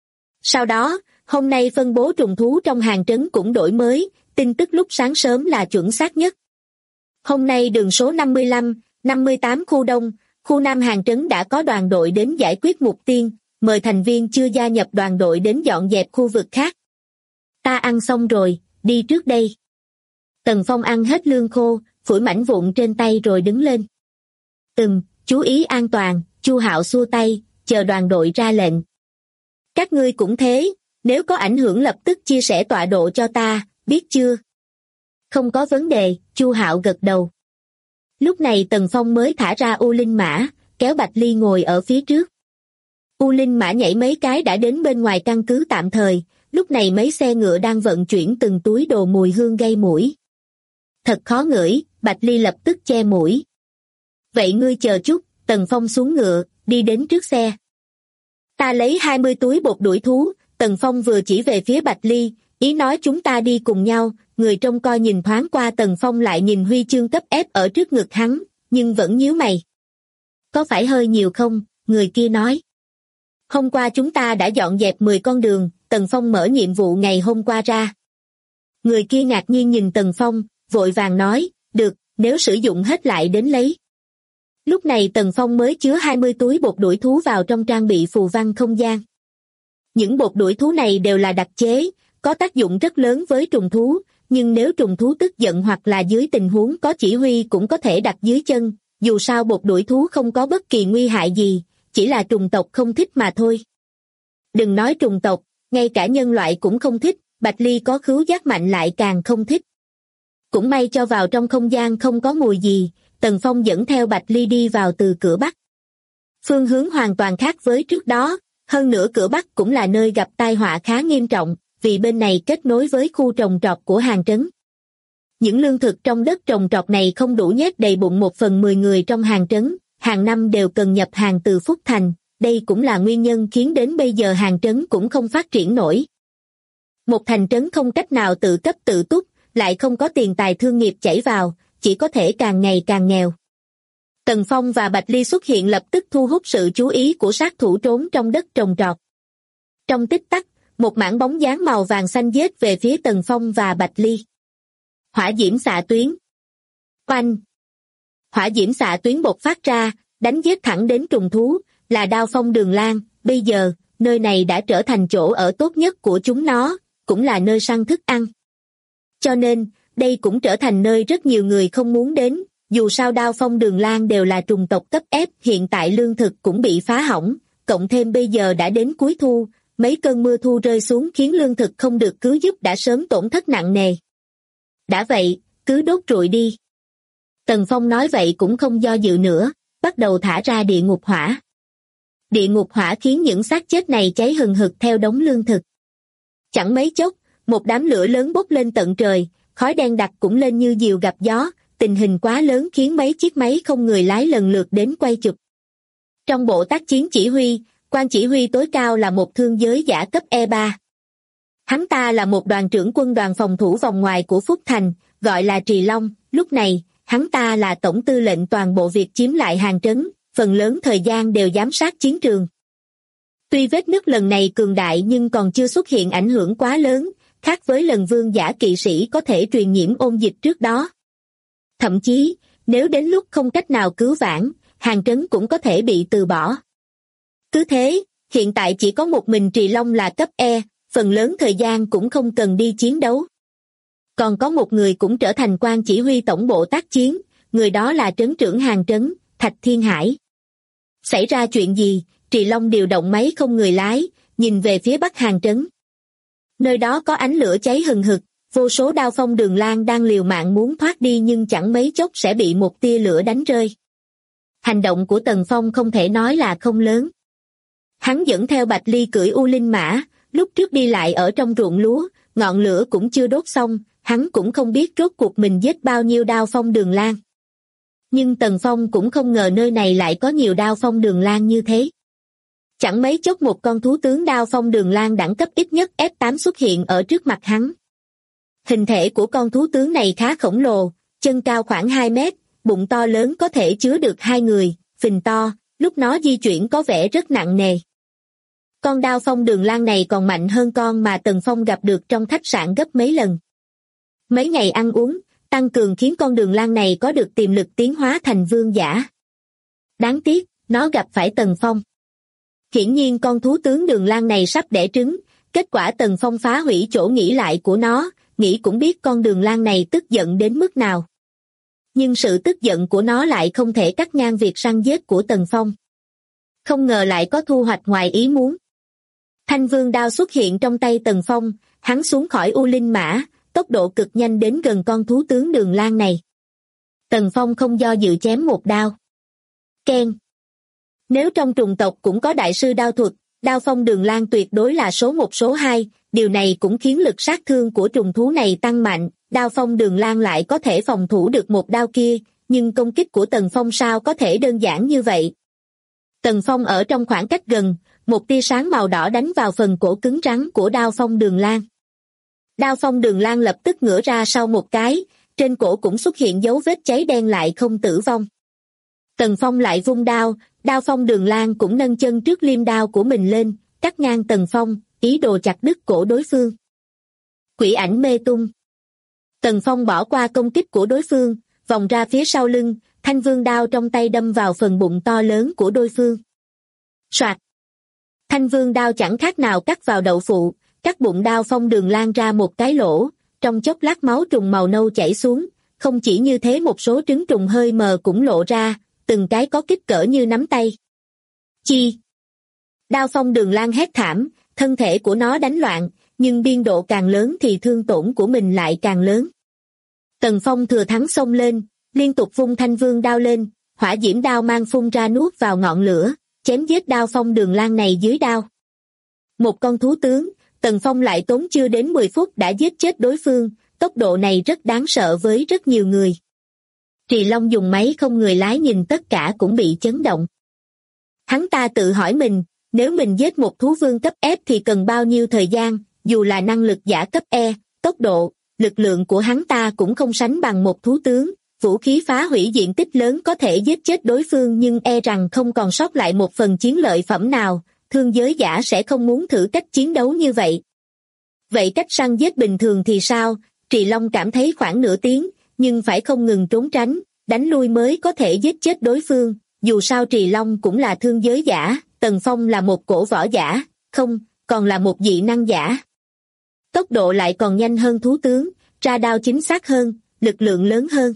Sau đó, hôm nay phân bố trùng thú trong hàng trấn cũng đổi mới, tin tức lúc sáng sớm là chuẩn xác nhất. Hôm nay đường số 55, 58 khu Đông, khu Nam hàng trấn đã có đoàn đội đến giải quyết mục tiên, mời thành viên chưa gia nhập đoàn đội đến dọn dẹp khu vực khác. Ta ăn xong rồi, đi trước đây. Tần Phong ăn hết lương khô, phủi mảnh vụn trên tay rồi đứng lên. Chú ý an toàn, Chu Hạo xua tay, chờ đoàn đội ra lệnh. Các ngươi cũng thế, nếu có ảnh hưởng lập tức chia sẻ tọa độ cho ta, biết chưa? Không có vấn đề, Chu Hạo gật đầu. Lúc này Tần Phong mới thả ra U Linh Mã, kéo Bạch Ly ngồi ở phía trước. U Linh Mã nhảy mấy cái đã đến bên ngoài căn cứ tạm thời, lúc này mấy xe ngựa đang vận chuyển từng túi đồ mùi hương gây mũi. Thật khó ngửi, Bạch Ly lập tức che mũi. Vậy ngươi chờ chút, Tần Phong xuống ngựa, đi đến trước xe. Ta lấy 20 túi bột đuổi thú, Tần Phong vừa chỉ về phía Bạch Ly, ý nói chúng ta đi cùng nhau, người trông coi nhìn thoáng qua Tần Phong lại nhìn huy chương cấp F ở trước ngực hắn, nhưng vẫn nhíu mày. Có phải hơi nhiều không, người kia nói. Hôm qua chúng ta đã dọn dẹp 10 con đường, Tần Phong mở nhiệm vụ ngày hôm qua ra. Người kia ngạc nhiên nhìn Tần Phong, vội vàng nói, được, nếu sử dụng hết lại đến lấy. Lúc này Tần Phong mới chứa 20 túi bột đuổi thú vào trong trang bị phù văn không gian. Những bột đuổi thú này đều là đặc chế, có tác dụng rất lớn với trùng thú, nhưng nếu trùng thú tức giận hoặc là dưới tình huống có chỉ huy cũng có thể đặt dưới chân, dù sao bột đuổi thú không có bất kỳ nguy hại gì, chỉ là trùng tộc không thích mà thôi. Đừng nói trùng tộc, ngay cả nhân loại cũng không thích, Bạch Ly có khứu giác mạnh lại càng không thích. Cũng may cho vào trong không gian không có mùi gì, Tần Phong dẫn theo Bạch Ly đi vào từ cửa Bắc. Phương hướng hoàn toàn khác với trước đó, hơn nữa cửa Bắc cũng là nơi gặp tai họa khá nghiêm trọng, vì bên này kết nối với khu trồng trọt của Hàng Trấn. Những lương thực trong đất trồng trọt này không đủ nhét đầy bụng 1/10 người trong Hàng Trấn, hàng năm đều cần nhập hàng từ Phúc Thành, đây cũng là nguyên nhân khiến đến bây giờ Hàng Trấn cũng không phát triển nổi. Một thành trấn không cách nào tự cấp tự túc, lại không có tiền tài thương nghiệp chảy vào, chỉ có thể càng ngày càng nghèo. Tần Phong và Bạch Ly xuất hiện lập tức thu hút sự chú ý của sát thủ trốn trong đất trồng trọt. Trong tích tắc, một mảng bóng dáng màu vàng xanh giết về phía Tần Phong và Bạch Ly. Hỏa diễm xạ tuyến. Oanh! Hỏa diễm xạ tuyến bộc phát ra, đánh giết thẳng đến trùng thú, là đao phong đường lang. Bây giờ, nơi này đã trở thành chỗ ở tốt nhất của chúng nó, cũng là nơi săn thức ăn. Cho nên, đây cũng trở thành nơi rất nhiều người không muốn đến, dù sao đao phong đường lang đều là trùng tộc cấp F, hiện tại lương thực cũng bị phá hỏng, cộng thêm bây giờ đã đến cuối thu, mấy cơn mưa thu rơi xuống khiến lương thực không được cứu giúp đã sớm tổn thất nặng nề. Đã vậy, cứ đốt trụi đi. Tần Phong nói vậy cũng không do dự nữa, bắt đầu thả ra địa ngục hỏa. Địa ngục hỏa khiến những xác chết này cháy hừng hực theo đống lương thực. Chẳng mấy chốc, một đám lửa lớn bốc lên tận trời, khói đen đặc cũng lên như diều gặp gió, tình hình quá lớn khiến mấy chiếc máy không người lái lần lượt đến quay chụp. Trong bộ tác chiến chỉ huy, quan chỉ huy tối cao là một thương giới giả cấp E3. Hắn ta là một đoàn trưởng quân đoàn phòng thủ vòng ngoài của Phúc Thành, gọi là Trì Long, lúc này, hắn ta là tổng tư lệnh toàn bộ việc chiếm lại Hàng Trấn, phần lớn thời gian đều giám sát chiến trường. Tuy vết nứt lần này cường đại nhưng còn chưa xuất hiện ảnh hưởng quá lớn, khác với lần vương giả kỵ sĩ có thể truyền nhiễm ôn dịch trước đó. Thậm chí, nếu đến lúc không cách nào cứu vãn, Hàng Trấn cũng có thể bị từ bỏ. Cứ thế, hiện tại chỉ có một mình Trì Long là cấp E, phần lớn thời gian cũng không cần đi chiến đấu. Còn có một người cũng trở thành quan chỉ huy tổng bộ tác chiến, người đó là trấn trưởng Hàng Trấn, Thạch Thiên Hải. Xảy ra chuyện gì, Trì Long điều động máy không người lái, nhìn về phía bắc Hàng Trấn. Nơi đó có ánh lửa cháy hừng hực, vô số đao phong đường lang đang liều mạng muốn thoát đi nhưng chẳng mấy chốc sẽ bị một tia lửa đánh rơi. Hành động của Tần Phong không thể nói là không lớn. Hắn dẫn theo Bạch Ly cưỡi U Linh Mã, lúc trước đi lại ở trong ruộng lúa, ngọn lửa cũng chưa đốt xong, hắn cũng không biết rốt cuộc mình giết bao nhiêu đao phong đường lang. Nhưng Tần Phong cũng không ngờ nơi này lại có nhiều đao phong đường lang như thế. Chẳng mấy chốc một con thú tướng đao phong đường lang đẳng cấp ít nhất F8 xuất hiện ở trước mặt hắn. Hình thể của con thú tướng này khá khổng lồ, chân cao khoảng 2 mét, bụng to lớn có thể chứa được 2 người, phình to, lúc nó di chuyển có vẻ rất nặng nề. Con đao phong đường lang này còn mạnh hơn con mà Tần Phong gặp được trong khách sạn gấp mấy lần. Mấy ngày ăn uống, tăng cường khiến con đường lang này có được tiềm lực tiến hóa thành vương giả. Đáng tiếc, nó gặp phải Tần Phong. Hiển nhiên con thú tướng đường lang này sắp đẻ trứng, kết quả Tần Phong phá hủy chỗ nghỉ lại của nó, nghĩ cũng biết con đường lang này tức giận đến mức nào. Nhưng sự tức giận của nó lại không thể cắt ngang việc săn giết của Tần Phong. Không ngờ lại có thu hoạch ngoài ý muốn. Thanh vương đao xuất hiện trong tay Tần Phong, hắn xuống khỏi U Linh Mã, tốc độ cực nhanh đến gần con thú tướng đường lang này. Tần Phong không do dự chém một đao. Keng! Nếu trong trùng tộc cũng có đại sư đao thuật, Đao Phong Đường Lang tuyệt đối là số 1 số 2, điều này cũng khiến lực sát thương của trùng thú này tăng mạnh, Đao Phong Đường Lang lại có thể phòng thủ được một đao kia, nhưng công kích của Tần Phong sao có thể đơn giản như vậy. Tần Phong ở trong khoảng cách gần, một tia sáng màu đỏ đánh vào phần cổ cứng rắn của Đao Phong Đường Lang. Đao Phong Đường Lang lập tức ngửa ra sau một cái, trên cổ cũng xuất hiện dấu vết cháy đen lại không tử vong. Tần Phong lại vung đao, Đao Phong Đường Lang cũng nâng chân trước liêm đao của mình lên, cắt ngang Tần Phong, ý đồ chặt đứt cổ đối phương. Quỷ ảnh mê tung. Tần Phong bỏ qua công kích của đối phương, vòng ra phía sau lưng, thanh vương đao trong tay đâm vào phần bụng to lớn của đối phương. Soạt. Thanh vương đao chẳng khác nào cắt vào đậu phụ, cắt bụng Đao Phong Đường Lang ra một cái lỗ, trong chốc lát máu trùng màu nâu chảy xuống, không chỉ như thế một số trứng trùng hơi mờ cũng lộ ra, từng cái có kích cỡ như nắm tay. Chi! Đao Phong Đường Lang hét thảm, thân thể của nó đánh loạn, nhưng biên độ càng lớn thì thương tổn của mình lại càng lớn. Tần Phong thừa thắng xông lên, liên tục vung thanh vương đao lên, hỏa diễm đao mang phun ra nuốt vào ngọn lửa, chém giết Đao Phong Đường Lang này dưới đao. Một con thú tướng, Tần Phong lại tốn chưa đến 10 phút đã giết chết đối phương, tốc độ này rất đáng sợ với rất nhiều người. Trì Long dùng máy không người lái nhìn tất cả cũng bị chấn động. Hắn ta tự hỏi mình, nếu mình giết một thú vương cấp F thì cần bao nhiêu thời gian, dù là năng lực giả cấp E, tốc độ, lực lượng của hắn ta cũng không sánh bằng một thú tướng, vũ khí phá hủy diện tích lớn có thể giết chết đối phương nhưng e rằng không còn sót lại một phần chiến lợi phẩm nào, thương giới giả sẽ không muốn thử cách chiến đấu như vậy. Vậy cách săn giết bình thường thì sao? Trì Long cảm thấy khoảng nửa tiếng, nhưng phải không ngừng trốn tránh, đánh lui mới có thể giết chết đối phương, dù sao Trì Long cũng là thương giới giả, Tần Phong là một cổ võ giả, không, còn là một dị năng giả. Tốc độ lại còn nhanh hơn thú tướng, ra đao chính xác hơn, lực lượng lớn hơn.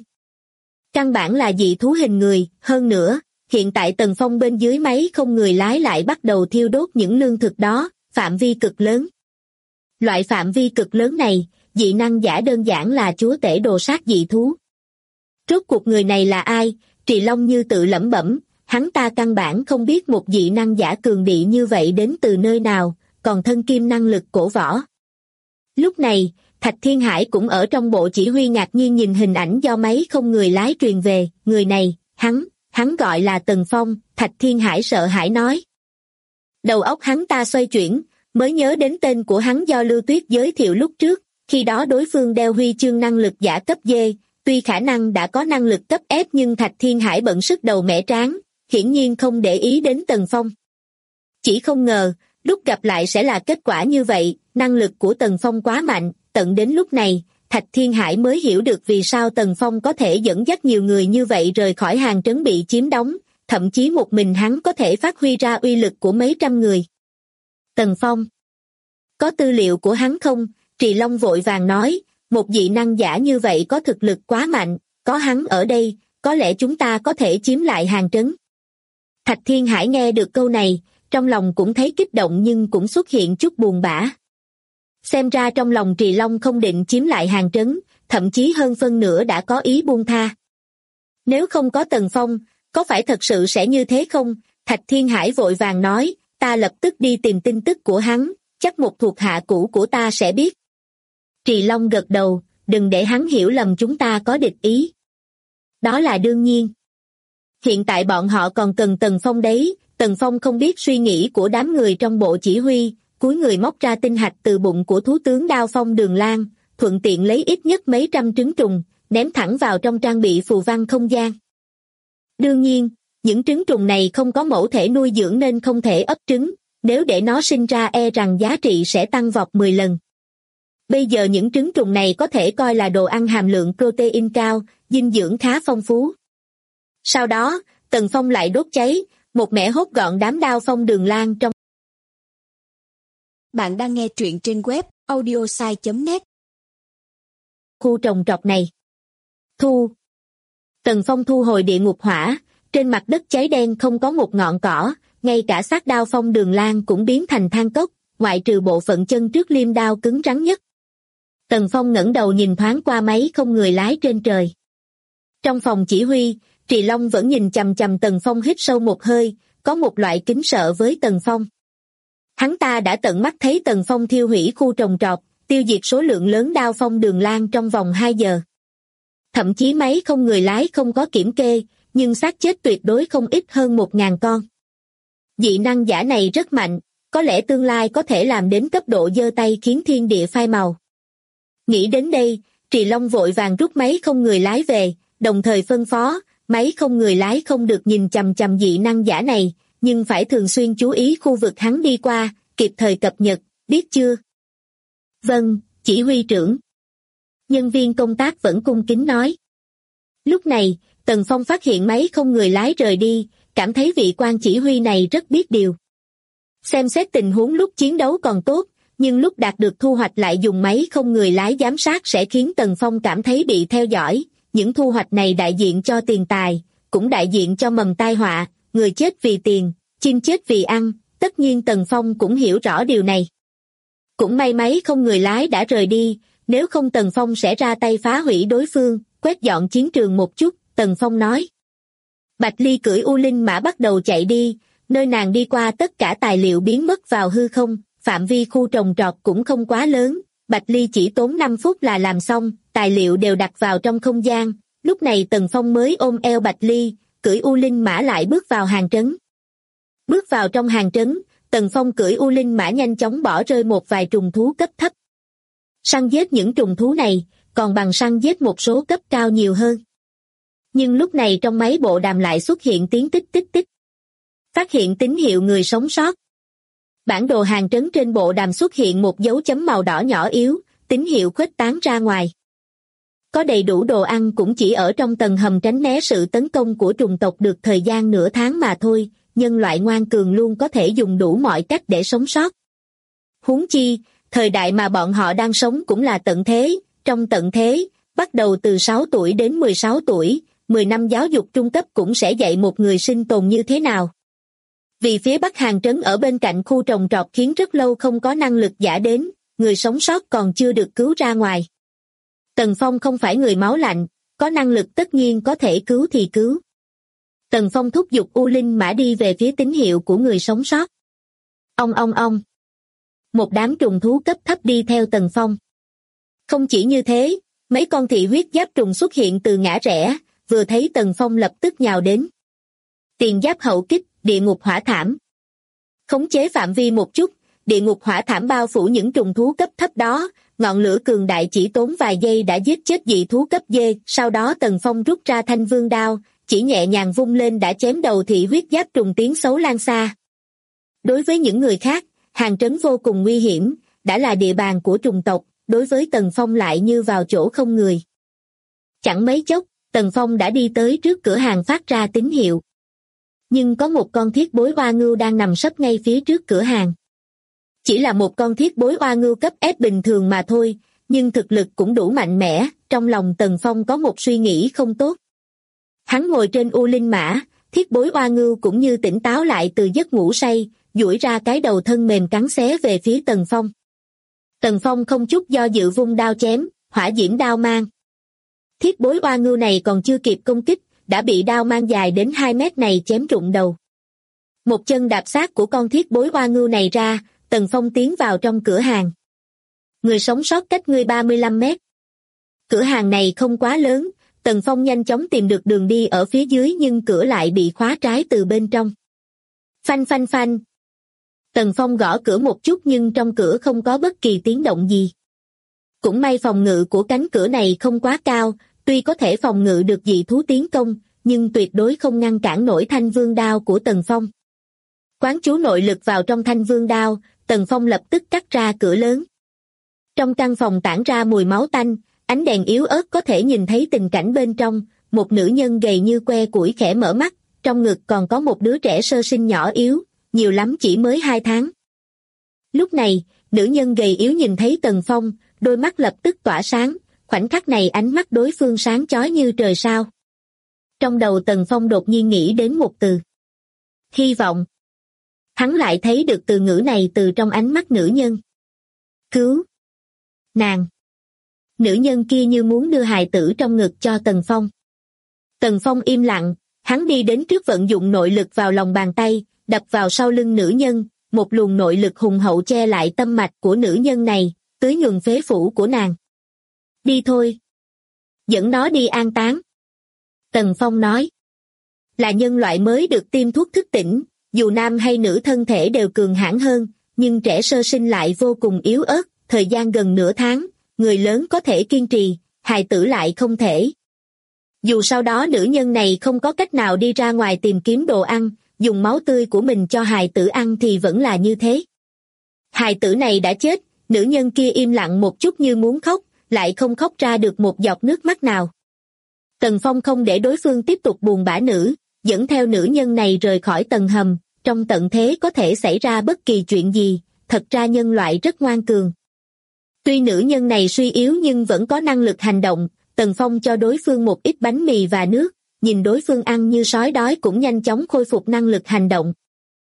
Căn bản là dị thú hình người, hơn nữa, hiện tại Tần Phong bên dưới máy không người lái lại bắt đầu thiêu đốt những lương thực đó, phạm vi cực lớn. Loại phạm vi cực lớn này, dị năng giả đơn giản là chúa tể đồ sát dị thú. Rốt cuộc người này là ai? Trì Long như tự lẩm bẩm, hắn ta căn bản không biết một dị năng giả cường địa như vậy đến từ nơi nào, còn thân kim năng lực cổ võ. Lúc này, Thạch Thiên Hải cũng ở trong bộ chỉ huy ngạc nhiên nhìn hình ảnh do máy không người lái truyền về, người này, hắn gọi là Tần Phong, Thạch Thiên Hải sợ hãi nói. Đầu óc hắn ta xoay chuyển, mới nhớ đến tên của hắn do Lưu Tuyết giới thiệu lúc trước, khi đó đối phương đeo huy chương năng lực giả cấp D, tuy khả năng đã có năng lực cấp F nhưng Thạch Thiên Hải bận sức đầu mẻ trán, hiển nhiên không để ý đến Tần Phong. Chỉ không ngờ, lúc gặp lại sẽ là kết quả như vậy, năng lực của Tần Phong quá mạnh, tận đến lúc này, Thạch Thiên Hải mới hiểu được vì sao Tần Phong có thể dẫn dắt nhiều người như vậy rời khỏi hàng trấn bị chiếm đóng, thậm chí một mình hắn có thể phát huy ra uy lực của mấy trăm người. Tần Phong. Có tư liệu của hắn không? Trì Long vội vàng nói, một dị năng giả như vậy có thực lực quá mạnh, có hắn ở đây, có lẽ chúng ta có thể chiếm lại hàng trấn. Thạch Thiên Hải nghe được câu này, trong lòng cũng thấy kích động nhưng cũng xuất hiện chút buồn bã. Xem ra trong lòng Trì Long không định chiếm lại hàng trấn, thậm chí hơn phân nửa đã có ý buông tha. Nếu không có Tần Phong, có phải thật sự sẽ như thế không? Thạch Thiên Hải vội vàng nói, ta lập tức đi tìm tin tức của hắn, chắc một thuộc hạ cũ của ta sẽ biết. Trì Long gật đầu, đừng để hắn hiểu lầm chúng ta có địch ý. Đó là đương nhiên. Hiện tại bọn họ còn cần Tần Phong đấy, Tần Phong không biết suy nghĩ của đám người trong bộ chỉ huy, cúi người móc ra tinh hạch từ bụng của thú tướng Đao Phong Đường Lang, thuận tiện lấy ít nhất mấy trăm trứng trùng, ném thẳng vào trong trang bị phù văn không gian. Đương nhiên, những trứng trùng này không có mẫu thể nuôi dưỡng nên không thể ấp trứng, nếu để nó sinh ra e rằng giá trị sẽ tăng vọt 10 lần. Bây giờ những trứng trùng này có thể coi là đồ ăn hàm lượng protein cao, dinh dưỡng khá phong phú. Sau đó, Tần Phong lại đốt cháy, một mẻ hốt gọn đám Đao Phong Đường Lang trong. Bạn đang nghe truyện trên web audiosai.net. Khu trồng trọt này. Tần Phong thu hồi địa ngục hỏa, trên mặt đất cháy đen không có một ngọn cỏ, ngay cả xác Đao Phong Đường Lang cũng biến thành than cốc, ngoại trừ bộ phận chân trước liêm đao cứng rắn nhất. Tần Phong ngẩng đầu nhìn thoáng qua máy không người lái trên trời. Trong phòng chỉ huy, Trì Long vẫn nhìn chằm chằm Tần Phong hít sâu một hơi, có một loại kính sợ với Tần Phong. Hắn ta đã tận mắt thấy Tần Phong thiêu hủy khu trồng trọt, tiêu diệt số lượng lớn đao phong đường lan trong vòng 2 giờ. Thậm chí máy không người lái không có kiểm kê, nhưng xác chết tuyệt đối không ít hơn 1.000 con. Dị năng giả này rất mạnh, có lẽ tương lai có thể làm đến cấp độ giơ tay khiến thiên địa phai màu. Nghĩ đến đây, Trì Long vội vàng rút máy không người lái về, đồng thời phân phó, máy không người lái không được nhìn chằm chằm dị năng giả này, nhưng phải thường xuyên chú ý khu vực hắn đi qua, kịp thời cập nhật, biết chưa? Vâng, chỉ huy trưởng. Nhân viên công tác vẫn cung kính nói. Lúc này, Tần Phong phát hiện máy không người lái rời đi, cảm thấy vị quan chỉ huy này rất biết điều. Xem xét tình huống lúc chiến đấu còn tốt, nhưng lúc đạt được thu hoạch lại dùng máy không người lái giám sát sẽ khiến Tần Phong cảm thấy bị theo dõi. Những thu hoạch này đại diện cho tiền tài, cũng đại diện cho mầm tai họa, người chết vì tiền, chim chết vì ăn, tất nhiên Tần Phong cũng hiểu rõ điều này. Cũng may máy không người lái đã rời đi, nếu không Tần Phong sẽ ra tay phá hủy đối phương, quét dọn chiến trường một chút, Tần Phong nói. Bạch Ly cưỡi U Linh mã bắt đầu chạy đi, nơi nàng đi qua tất cả tài liệu biến mất vào hư không, phạm vi khu trồng trọt cũng không quá lớn, Bạch Ly chỉ tốn 5 phút là làm xong, tài liệu đều đặt vào trong không gian, lúc này Tần Phong mới ôm eo Bạch Ly, cưỡi U Linh mã lại bước vào hàng trấn. Bước vào trong hàng trấn, Tần Phong cưỡi U Linh mã nhanh chóng bỏ rơi một vài trùng thú cấp thấp. Săn giết những trùng thú này, còn bằng săn giết một số cấp cao nhiều hơn. Nhưng lúc này trong máy bộ đàm lại xuất hiện tiếng tích tích tích. Phát hiện tín hiệu người sống sót. Bản đồ hàng trấn trên bộ đàm xuất hiện một dấu chấm màu đỏ nhỏ yếu, tín hiệu khuếch tán ra ngoài. Có đầy đủ đồ ăn cũng chỉ ở trong tầng hầm tránh né sự tấn công của trùng tộc được thời gian nửa tháng mà thôi, nhân loại ngoan cường luôn có thể dùng đủ mọi cách để sống sót. Huống chi, thời đại mà bọn họ đang sống cũng là tận thế, trong tận thế, bắt đầu từ 6 tuổi đến 16 tuổi, 10 năm giáo dục trung cấp cũng sẽ dạy một người sinh tồn như thế nào. Vì phía Bắc hàng trấn ở bên cạnh khu trồng trọt khiến rất lâu không có năng lực giả đến, người sống sót còn chưa được cứu ra ngoài. Tần Phong không phải người máu lạnh, có năng lực tất nhiên có thể cứu thì cứu. Tần Phong thúc giục U Linh mã đi về phía tín hiệu của người sống sót. Ong. Một đám trùng thú cấp thấp đi theo Tần Phong. Không chỉ như thế, mấy con thị huyết giáp trùng xuất hiện từ ngã rẽ, vừa thấy Tần Phong lập tức nhào đến. Tiền giáp hậu kích, địa ngục hỏa thảm. Khống chế phạm vi một chút, địa ngục hỏa thảm bao phủ những trùng thú cấp thấp đó, ngọn lửa cường đại chỉ tốn vài giây đã giết chết dị thú cấp D, sau đó Tần Phong rút ra thanh vương đao, chỉ nhẹ nhàng vung lên đã chém đầu thị huyết giáp trùng tiếng xấu lan xa. Đối với những người khác, hàng trấn vô cùng nguy hiểm, đã là địa bàn của trùng tộc, đối với Tần Phong lại như vào chỗ không người. Chẳng mấy chốc, Tần Phong đã đi tới trước cửa hàng phát ra tín hiệu. Nhưng có một con thiết bối oa ngưu đang nằm sấp ngay phía trước cửa hàng. Chỉ là một con thiết bối oa ngưu cấp S bình thường mà thôi, nhưng thực lực cũng đủ mạnh mẽ, trong lòng Tần Phong có một suy nghĩ không tốt. Hắn ngồi trên U Linh mã, thiết bối oa ngưu cũng như tỉnh táo lại từ giấc ngủ say, duỗi ra cái đầu thân mềm cắn xé về phía Tần Phong. Tần Phong không chút do dự vung đao chém, hỏa diễm đao mang. Thiết bối oa ngưu này còn chưa kịp công kích, đã bị đao mang dài đến 2 mét này chém trụng đầu. Một chân đạp xác của con thiết bối oa ngưu này ra, Tần Phong tiến vào trong cửa hàng. Người sống sót cách ngươi 35 mét. Cửa hàng này không quá lớn, Tần Phong nhanh chóng tìm được đường đi ở phía dưới nhưng cửa lại bị khóa trái từ bên trong. Phanh phanh phanh. Tần Phong gõ cửa một chút nhưng trong cửa không có bất kỳ tiếng động gì. Cũng may phòng ngự của cánh cửa này không quá cao, tuy có thể phòng ngự được dị thú tiến công, nhưng tuyệt đối không ngăn cản nổi thanh vương đao của Tần Phong. Quán chú nội lực vào trong thanh vương đao, Tần Phong lập tức cắt ra cửa lớn. Trong căn phòng tản ra mùi máu tanh, ánh đèn yếu ớt có thể nhìn thấy tình cảnh bên trong, một nữ nhân gầy như que củi khẽ mở mắt, trong ngực còn có một đứa trẻ sơ sinh nhỏ yếu, nhiều lắm chỉ mới 2 tháng. Lúc này, nữ nhân gầy yếu nhìn thấy Tần Phong, đôi mắt lập tức tỏa sáng, khoảnh khắc này ánh mắt đối phương sáng chói như trời sao. Trong đầu Tần Phong đột nhiên nghĩ đến một từ. Hy vọng. Hắn lại thấy được từ ngữ này từ trong ánh mắt nữ nhân. Cứu. Nàng. Nữ nhân kia như muốn đưa hài tử trong ngực cho Tần Phong. Tần Phong im lặng, hắn đi đến trước vận dụng nội lực vào lòng bàn tay, đập vào sau lưng nữ nhân, một luồng nội lực hùng hậu che lại tâm mạch của nữ nhân này, tưới nhuần phế phủ của nàng. Đi thôi. Dẫn nó đi an táng. Tần Phong nói. Là nhân loại mới được tiêm thuốc thức tỉnh, dù nam hay nữ thân thể đều cường hãn hơn, nhưng trẻ sơ sinh lại vô cùng yếu ớt, thời gian gần nửa tháng, người lớn có thể kiên trì, hài tử lại không thể. Dù sau đó nữ nhân này không có cách nào đi ra ngoài tìm kiếm đồ ăn, dùng máu tươi của mình cho hài tử ăn thì vẫn là như thế. Hài tử này đã chết, nữ nhân kia im lặng một chút như muốn khóc, lại không khóc ra được một giọt nước mắt nào. Tần Phong không để đối phương tiếp tục buồn bã nữa, dẫn theo nữ nhân này rời khỏi tầng hầm, trong tận thế có thể xảy ra bất kỳ chuyện gì, thật ra nhân loại rất ngoan cường. Tuy nữ nhân này suy yếu nhưng vẫn có năng lực hành động, Tần Phong cho đối phương một ít bánh mì và nước, nhìn đối phương ăn như sói đói cũng nhanh chóng khôi phục năng lực hành động.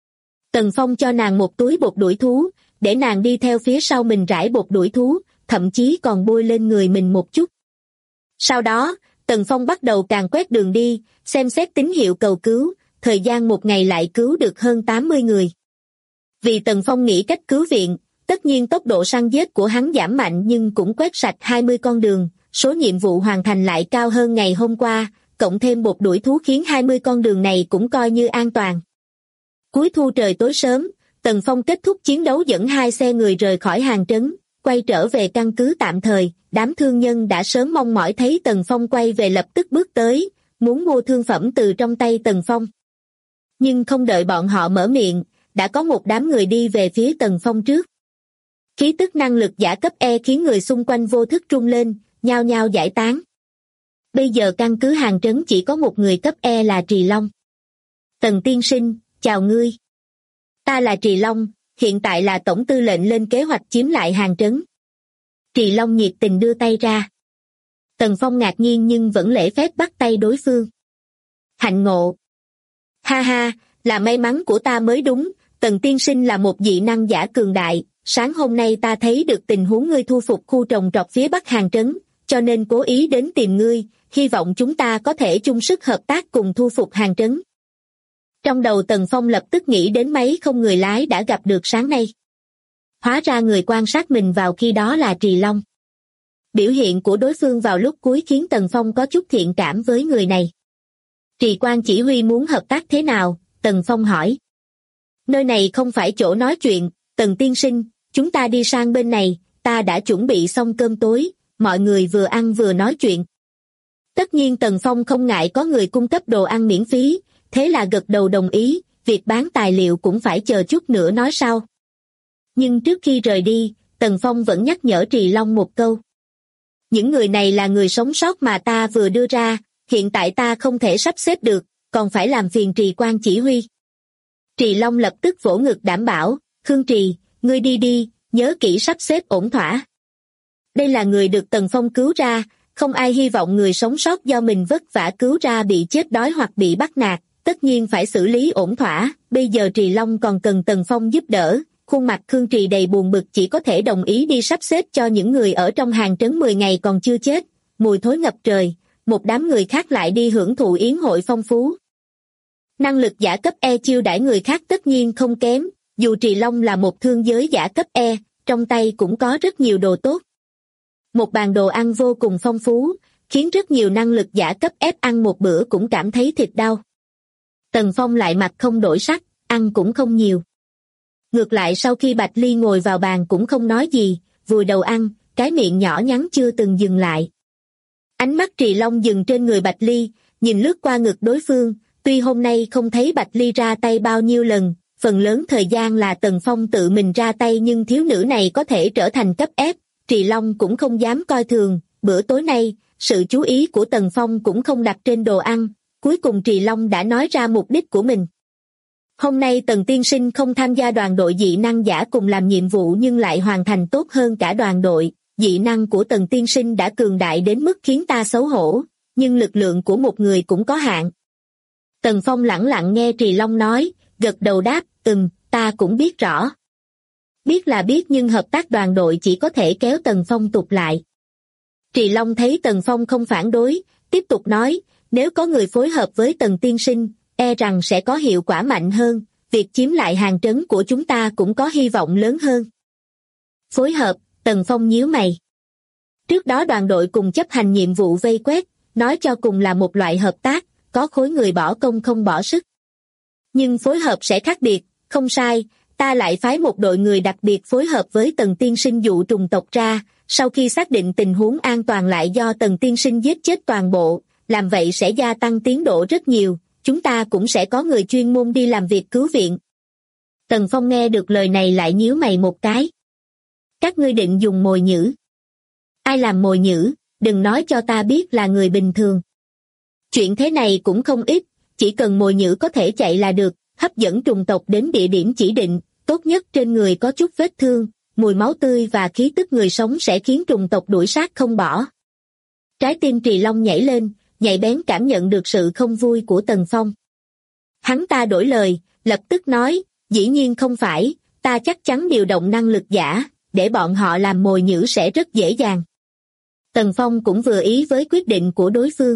Tần Phong cho nàng một túi bột đuổi thú, để nàng đi theo phía sau mình rải bột đuổi thú, thậm chí còn bôi lên người mình một chút. Sau đó, Tần Phong bắt đầu càn quét đường đi, xem xét tín hiệu cầu cứu, thời gian một ngày lại cứu được hơn 80 người. Vì Tần Phong nghĩ cách cứu viện, tất nhiên tốc độ săn giết của hắn giảm mạnh nhưng cũng quét sạch 20 con đường, số nhiệm vụ hoàn thành lại cao hơn ngày hôm qua, cộng thêm bột đuổi thú khiến 20 con đường này cũng coi như an toàn. Cuối thu trời tối sớm, Tần Phong kết thúc chiến đấu dẫn 2 xe người rời khỏi hàng trấn, quay trở về căn cứ tạm thời, đám thương nhân đã sớm mong mỏi thấy Tần Phong quay về lập tức bước tới, muốn mua thương phẩm từ trong tay Tần Phong. Nhưng không đợi bọn họ mở miệng, đã có một đám người đi về phía Tần Phong trước. Khí tức năng lực giả cấp E khiến người xung quanh vô thức rung lên, nhao nhao giải tán. Bây giờ căn cứ hàng trấn chỉ có một người cấp E là Trì Long. Tần tiên sinh, chào ngươi. Ta là Trì Long, hiện tại là tổng tư lệnh lên kế hoạch chiếm lại hàng trấn. Trì Long nhiệt tình đưa tay ra. Tần Phong ngạc nhiên nhưng vẫn lễ phép bắt tay đối phương. Hạnh ngộ. Ha ha, là may mắn của ta mới đúng, Tần tiên sinh là một dị năng giả cường đại, sáng hôm nay ta thấy được tình huống ngươi thu phục khu trồng trọt phía bắc hàng trấn, cho nên cố ý đến tìm ngươi, hy vọng chúng ta có thể chung sức hợp tác cùng thu phục hàng trấn. Trong đầu Tần Phong lập tức nghĩ đến máy không người lái đã gặp được sáng nay. Hóa ra người quan sát mình vào khi đó là Trì Long. Biểu hiện của đối phương vào lúc cuối khiến Tần Phong có chút thiện cảm với người này. Trì quan chỉ huy muốn hợp tác thế nào? Tần Phong hỏi. Nơi này không phải chỗ nói chuyện, Tần tiên sinh, chúng ta đi sang bên này, ta đã chuẩn bị xong cơm tối, mọi người vừa ăn vừa nói chuyện. Tất nhiên Tần Phong không ngại có người cung cấp đồ ăn miễn phí, thế là gật đầu đồng ý, việc bán tài liệu cũng phải chờ chút nữa nói sau. Nhưng trước khi rời đi, Tần Phong vẫn nhắc nhở Trì Long một câu. Những người này là người sống sót mà ta vừa đưa ra, hiện tại ta không thể sắp xếp được, còn phải làm phiền Trì quan chỉ huy. Trì Long lập tức vỗ ngực đảm bảo, Khương Trì, ngươi đi đi, nhớ kỹ sắp xếp ổn thỏa. Đây là người được Tần Phong cứu ra, không ai hy vọng người sống sót do mình vất vả cứu ra bị chết đói hoặc bị bắt nạt, tất nhiên phải xử lý ổn thỏa, bây giờ Trì Long còn cần Tần Phong giúp đỡ, khuôn mặt Khương Trì đầy buồn bực chỉ có thể đồng ý đi sắp xếp cho những người ở trong hàng trấn 10 ngày còn chưa chết, mùi thối ngập trời, một đám người khác lại đi hưởng thụ yến hội phong phú. Năng lực giả cấp E chiêu đãi người khác tất nhiên không kém, dù Trì Long là một thương giới giả cấp E, trong tay cũng có rất nhiều đồ tốt. Một bàn đồ ăn vô cùng phong phú, khiến rất nhiều năng lực giả cấp F ăn một bữa cũng cảm thấy thịt đau. Tần Phong lại mặt không đổi sắc, ăn cũng không nhiều. Ngược lại sau khi Bạch Ly ngồi vào bàn cũng không nói gì, vùi đầu ăn, cái miệng nhỏ nhắn chưa từng dừng lại. Ánh mắt Trì Long dừng trên người Bạch Ly, nhìn lướt qua ngực đối phương, tuy hôm nay không thấy Bạch Ly ra tay bao nhiêu lần, phần lớn thời gian là Tần Phong tự mình ra tay nhưng thiếu nữ này có thể trở thành cấp F, Trì Long cũng không dám coi thường, bữa tối nay, sự chú ý của Tần Phong cũng không đặt trên đồ ăn, cuối cùng Trì Long đã nói ra mục đích của mình. Hôm nay Tần tiên sinh không tham gia đoàn đội dị năng giả cùng làm nhiệm vụ nhưng lại hoàn thành tốt hơn cả đoàn đội, dị năng của Tần tiên sinh đã cường đại đến mức khiến ta xấu hổ, nhưng lực lượng của một người cũng có hạn. Tần Phong lẳng lặng nghe Trì Long nói, gật đầu đáp, ta cũng biết rõ. Biết là biết nhưng hợp tác đoàn đội chỉ có thể kéo Tần Phong tụt lại. Trì Long thấy Tần Phong không phản đối, tiếp tục nói, nếu có người phối hợp với Tần tiên sinh, e rằng sẽ có hiệu quả mạnh hơn, việc chiếm lại hàng trấn của chúng ta cũng có hy vọng lớn hơn. Phối hợp, Tần Phong nhíu mày. Trước đó đoàn đội cùng chấp hành nhiệm vụ vây quét, nói cho cùng là một loại hợp tác, có khối người bỏ công không bỏ sức. Nhưng phối hợp sẽ khác biệt, không sai, ta lại phái một đội người đặc biệt phối hợp với Tần tiên sinh dụ trùng tộc ra, sau khi xác định tình huống an toàn lại do Tần tiên sinh giết chết toàn bộ, làm vậy sẽ gia tăng tiến độ rất nhiều, chúng ta cũng sẽ có người chuyên môn đi làm việc cứu viện. Tần Phong nghe được lời này lại nhíu mày một cái. Các ngươi định dùng mồi nhử. Ai làm mồi nhử, đừng nói cho ta biết là người bình thường. Chuyện thế này cũng không ít, chỉ cần mồi nhử có thể chạy là được, hấp dẫn trùng tộc đến địa điểm chỉ định, tốt nhất trên người có chút vết thương, mùi máu tươi và khí tức người sống sẽ khiến trùng tộc đuổi sát không bỏ. Trái tim Trì Long nhảy lên, nhạy bén cảm nhận được sự không vui của Tần Phong. Hắn ta đổi lời, lập tức nói, dĩ nhiên không phải, ta chắc chắn điều động năng lực giả, để bọn họ làm mồi nhử sẽ rất dễ dàng. Tần Phong cũng vừa ý với quyết định của đối phương.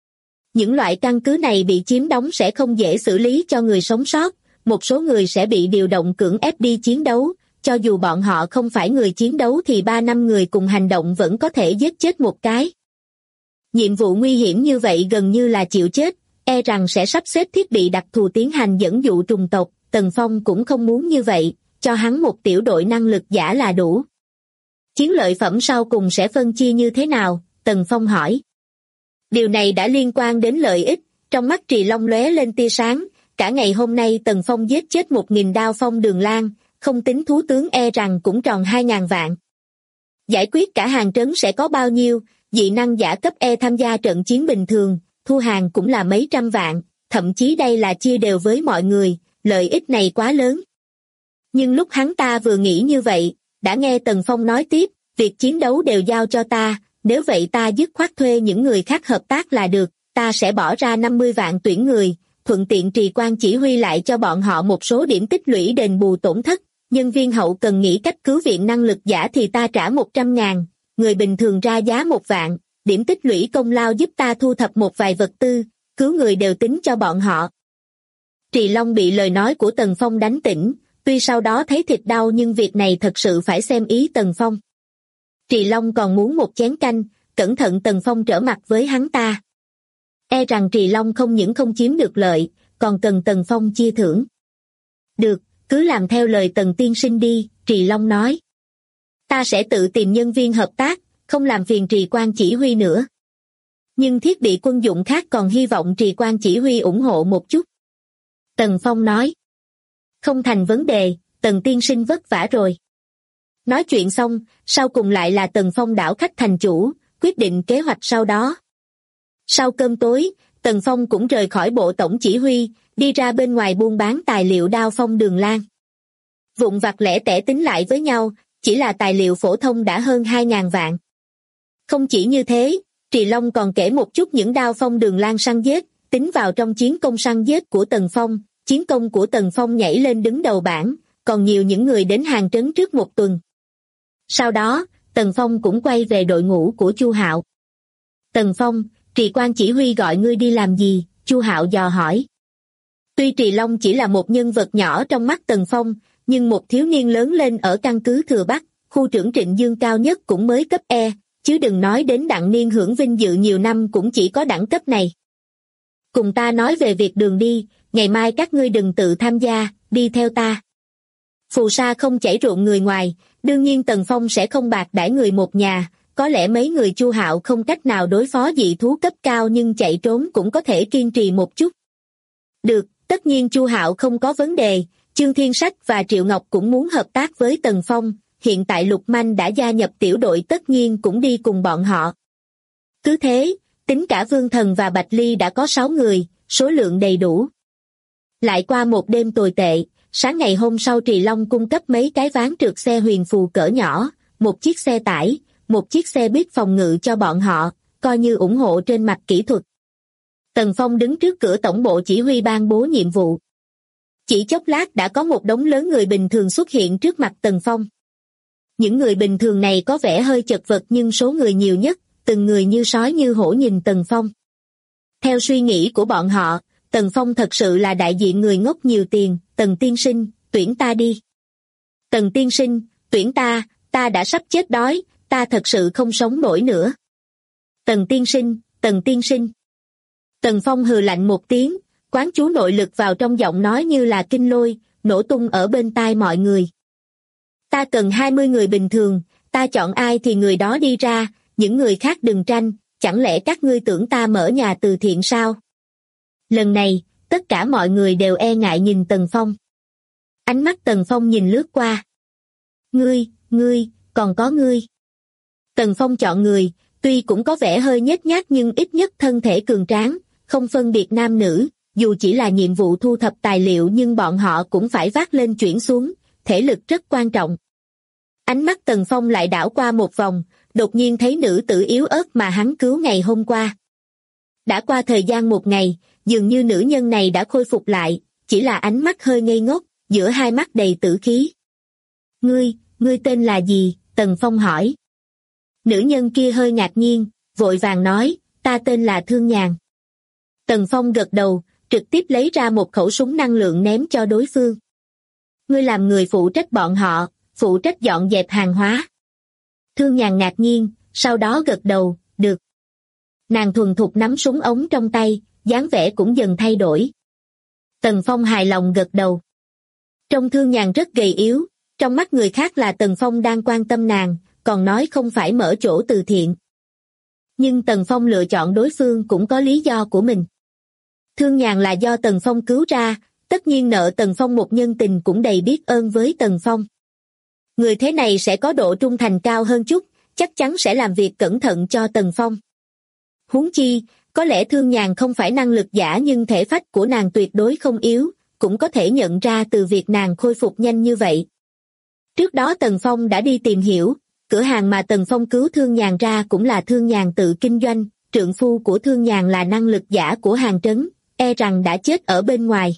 Những loại căn cứ này bị chiếm đóng sẽ không dễ xử lý cho người sống sót, một số người sẽ bị điều động cưỡng ép đi chiến đấu, cho dù bọn họ không phải người chiến đấu thì 3-5 người cùng hành động vẫn có thể giết chết một cái. Nhiệm vụ nguy hiểm như vậy gần như là chịu chết, e rằng sẽ sắp xếp thiết bị đặc thù tiến hành dẫn dụ trùng tộc, Tần Phong cũng không muốn như vậy, cho hắn một tiểu đội năng lực giả là đủ. Chiến lợi phẩm sau cùng sẽ phân chia như thế nào? Tần Phong hỏi. Điều này đã liên quan đến lợi ích, trong mắt Trì Long lóe lên tia sáng, cả ngày hôm nay Tần Phong giết chết 1.000 đao phong Đường Lang, không tính thú tướng e rằng cũng tròn 2.000 vạn. Giải quyết cả hàng trấn sẽ có bao nhiêu, dị năng giả cấp E tham gia trận chiến bình thường, thu hàng cũng là mấy trăm vạn, thậm chí đây là chia đều với mọi người, lợi ích này quá lớn. Nhưng lúc hắn ta vừa nghĩ như vậy, đã nghe Tần Phong nói tiếp, việc chiến đấu đều giao cho ta, nếu vậy ta dứt khoát thuê những người khác hợp tác là được, ta sẽ bỏ ra 50 vạn tuyển người, thuận tiện trì quan chỉ huy lại cho bọn họ một số điểm tích lũy đền bù tổn thất, nhân viên hậu cần nghĩ cách cứu viện năng lực giả thì ta trả 100.000, người bình thường ra giá 1 vạn, điểm tích lũy công lao giúp ta thu thập một vài vật tư, cứu người đều tính cho bọn họ. Trì Long bị lời nói của Tần Phong đánh tỉnh, tuy sau đó thấy thịt đau nhưng việc này thật sự phải xem ý Tần Phong. Trì Long còn muốn một chén canh, cẩn thận Tần Phong trở mặt với hắn ta. E rằng Trì Long không những không chiếm được lợi, còn cần Tần Phong chia thưởng. Được, cứ làm theo lời Tần tiên sinh đi, Trì Long nói. Ta sẽ tự tìm nhân viên hợp tác, không làm phiền Trì quan chỉ huy nữa. Nhưng thiết bị quân dụng khác còn hy vọng Trì quan chỉ huy ủng hộ một chút. Tần Phong nói. Không thành vấn đề, Tần tiên sinh vất vả rồi. Nói chuyện xong, sau cùng lại là Tần Phong đảo khách thành chủ, quyết định kế hoạch sau đó. Sau cơm tối, Tần Phong cũng rời khỏi bộ tổng chỉ huy, đi ra bên ngoài buôn bán tài liệu đao phong Đường Lang. Vụn vặt lẻ tẻ tính lại với nhau, chỉ là tài liệu phổ thông đã hơn 2.000 vạn. Không chỉ như thế, Trì Long còn kể một chút những đao phong Đường Lang săn giết, tính vào trong chiến công săn giết của Tần Phong, chiến công của Tần Phong nhảy lên đứng đầu bảng, còn nhiều những người đến hàng trấn trước một tuần. Sau đó, Tần Phong cũng quay về đội ngũ của Chu Hạo. Tần Phong, Trì quan chỉ huy gọi ngươi đi làm gì? Chu Hạo dò hỏi. Tuy Trì Long chỉ là một nhân vật nhỏ trong mắt Tần Phong, nhưng một thiếu niên lớn lên ở căn cứ Thừa Bắc, khu trưởng Trịnh Dương cao nhất cũng mới cấp E, chứ đừng nói đến đặng niên hưởng vinh dự nhiều năm cũng chỉ có đẳng cấp này. Cùng ta nói về việc đường đi, ngày mai các ngươi đừng tự tham gia, đi theo ta. Phù sa không chảy ruộng người ngoài, đương nhiên Tần Phong sẽ không bạc đãi người một nhà, có lẽ mấy người Chu Hạo không cách nào đối phó dị thú cấp cao nhưng chạy trốn cũng có thể kiên trì một chút. Được, tất nhiên Chu Hạo không có vấn đề, Chương Thiên Sách và Triệu Ngọc cũng muốn hợp tác với Tần Phong, hiện tại Lục Manh đã gia nhập tiểu đội tất nhiên cũng đi cùng bọn họ. Cứ thế, tính cả Vương Thần và Bạch Ly đã có 6 người, số lượng đầy đủ. Lại qua một đêm tồi tệ, sáng ngày hôm sau Trì Long cung cấp mấy cái ván trượt xe huyền phù cỡ nhỏ, một chiếc xe tải, một chiếc xe buýt phòng ngự cho bọn họ, coi như ủng hộ trên mặt kỹ thuật. Tần Phong đứng trước cửa tổng bộ chỉ huy ban bố nhiệm vụ. Chỉ chốc lát đã có một đống lớn người bình thường xuất hiện trước mặt Tần Phong. Những người bình thường này có vẻ hơi chật vật nhưng số người nhiều nhất, từng người như sói như hổ nhìn Tần Phong. Theo suy nghĩ của bọn họ, Tần Phong thật sự là đại diện người ngốc nhiều tiền. Tần tiên sinh, tuyển ta đi. Tần tiên sinh, tuyển ta đã sắp chết đói, ta thật sự không sống nổi nữa. Tần tiên sinh, Tần tiên sinh. Tần Phong hừ lạnh một tiếng, quán chú nội lực vào trong giọng nói như là kinh lôi, nổ tung ở bên tai mọi người. Ta cần 20 người bình thường, ta chọn ai thì người đó đi ra, những người khác đừng tranh, chẳng lẽ các ngươi tưởng ta mở nhà từ thiện sao? Lần này, tất cả mọi người đều e ngại nhìn Tần Phong. Ánh mắt Tần Phong nhìn lướt qua. Ngươi, còn có ngươi. Tần Phong chọn người, tuy cũng có vẻ hơi nhếch nhác nhưng ít nhất thân thể cường tráng, không phân biệt nam nữ, dù chỉ là nhiệm vụ thu thập tài liệu nhưng bọn họ cũng phải vác lên chuyển xuống, thể lực rất quan trọng. Ánh mắt Tần Phong lại đảo qua một vòng, đột nhiên thấy nữ tử yếu ớt mà hắn cứu ngày hôm qua. Đã qua thời gian một ngày, dường như nữ nhân này đã khôi phục lại, chỉ là ánh mắt hơi ngây ngốc, giữa hai mắt đầy tử khí. Ngươi tên là gì? Tần Phong hỏi. Nữ nhân kia hơi ngạc nhiên, vội vàng nói, ta tên là Thương Nhàn. Tần Phong gật đầu, trực tiếp lấy ra một khẩu súng năng lượng ném cho đối phương. Ngươi làm người phụ trách bọn họ, phụ trách dọn dẹp hàng hóa. Thương Nhàn ngạc nhiên, sau đó gật đầu, được. Nàng thuần thục nắm súng ống trong tay, dáng vẻ cũng dần thay đổi. Tần Phong hài lòng gật đầu. Trông Thương Nhàn rất gầy yếu, trong mắt người khác là Tần Phong đang quan tâm nàng, còn nói không phải mở chỗ từ thiện. Nhưng Tần Phong lựa chọn đối phương cũng có lý do của mình. Thương Nhàn là do Tần Phong cứu ra, tất nhiên nợ Tần Phong một nhân tình cũng đầy biết ơn với Tần Phong. Người thế này sẽ có độ trung thành cao hơn chút, chắc chắn sẽ làm việc cẩn thận cho Tần Phong. Huống chi, có lẽ Thương Nhàn không phải năng lực giả nhưng thể phách của nàng tuyệt đối không yếu, cũng có thể nhận ra từ việc nàng khôi phục nhanh như vậy. Trước đó Tần Phong đã đi tìm hiểu, cửa hàng mà Tần Phong cứu Thương Nhàn ra cũng là Thương Nhàn tự kinh doanh, trượng phu của Thương Nhàn là năng lực giả của hàng trấn, e rằng đã chết ở bên ngoài.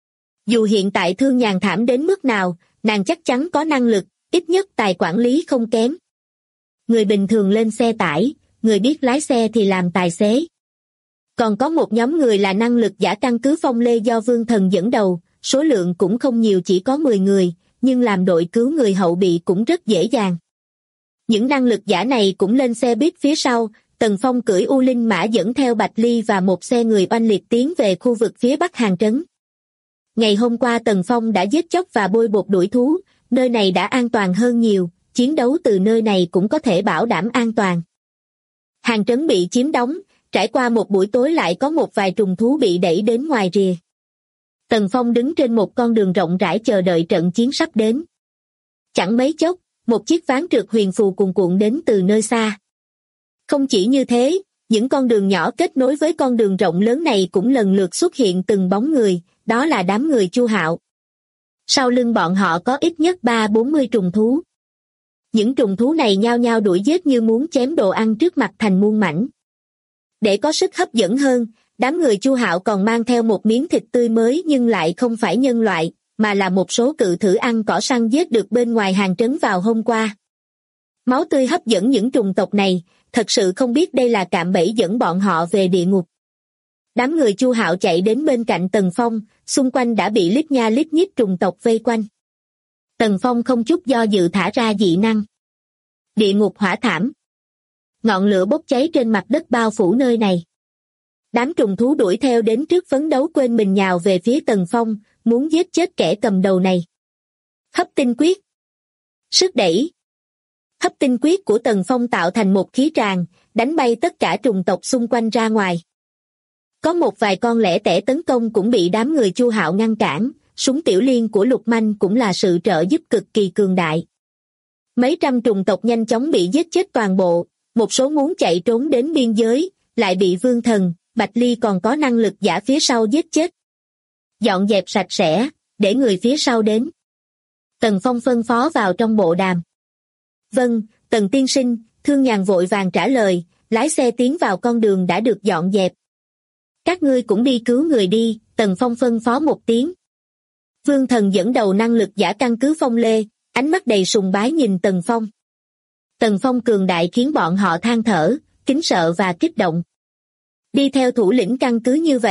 Dù hiện tại Thương Nhàn thảm đến mức nào, nàng chắc chắn có năng lực, ít nhất tài quản lý không kém. Người bình thường lên xe tải, người biết lái xe thì làm tài xế. Còn có một nhóm người là năng lực giả căn cứ Phong Lê do Vương Thần dẫn đầu, số lượng cũng không nhiều, chỉ có 10 người, nhưng làm đội cứu người hậu bị cũng rất dễ dàng. Những năng lực giả này cũng lên xe buýt phía sau, Tần Phong cưỡi U Linh Mã dẫn theo Bạch Ly và một xe người oanh liệt tiến về khu vực phía bắc hàng trấn. Ngày hôm qua Tần Phong đã giết chóc và bôi bột đuổi thú, nơi này đã an toàn hơn nhiều, chiến đấu từ nơi này cũng có thể bảo đảm an toàn. Hàng trấn bị chiếm đóng, trải qua một buổi tối lại có một vài trùng thú bị đẩy đến ngoài rìa. Tần Phong đứng trên một con đường rộng rãi chờ đợi trận chiến sắp đến. Chẳng mấy chốc, một chiếc ván trượt huyền phù cuồn cuộn đến từ nơi xa. Không chỉ như thế, những con đường nhỏ kết nối với con đường rộng lớn này cũng lần lượt xuất hiện từng bóng người, đó là đám người Chu Hạo. Sau lưng bọn họ có ít nhất 30-40 trùng thú. Những trùng thú này nhao nhao đuổi giết như muốn chém đồ ăn trước mặt thành muôn mảnh. Để có sức hấp dẫn hơn, đám người Chu Hạo còn mang theo một miếng thịt tươi mới nhưng lại không phải nhân loại, mà là một số cự thử ăn cỏ săn giết được bên ngoài hàng trấn vào hôm qua. Máu tươi hấp dẫn những trùng tộc này, thật sự không biết đây là cạm bẫy dẫn bọn họ về địa ngục. Đám người Chu Hạo chạy đến bên cạnh Tần Phong, xung quanh đã bị lít nha lít nhít trùng tộc vây quanh. Tần Phong không chút do dự thả ra dị năng. Địa ngục hỏa thảm. Ngọn lửa bốc cháy trên mặt đất bao phủ nơi này. Đám trùng thú đuổi theo đến trước phấn đấu quên mình nhào về phía Tần Phong, muốn giết chết kẻ cầm đầu này. Hấp tinh quyết. Sức đẩy. Hấp tinh quyết của Tần Phong tạo thành một khí tràng, đánh bay tất cả trùng tộc xung quanh ra ngoài. Có một vài con lẻ tẻ tấn công cũng bị đám người Chu Hạo ngăn cản, súng tiểu liên của Lục Manh cũng là sự trợ giúp cực kỳ cường đại. Mấy trăm trùng tộc nhanh chóng bị giết chết toàn bộ, một số muốn chạy trốn đến biên giới, lại bị Vương Thần, Bạch Ly còn có năng lực giả phía sau giết chết. Dọn dẹp sạch sẽ, để người phía sau đến. Tần Phong phân phó vào trong bộ đàm. Vâng, Tần tiên sinh, Thương Nhàn vội vàng trả lời, lái xe tiến vào con đường đã được dọn dẹp. Các ngươi cũng đi cứu người đi, Tần Phong phân phó một tiếng. Vương Thần dẫn đầu năng lực giả căn cứ Phong Lê, ánh mắt đầy sùng bái nhìn Tần Phong. Tần Phong cường đại khiến bọn họ than thở, kính sợ và kích động. Đi theo thủ lĩnh căn cứ như vậy,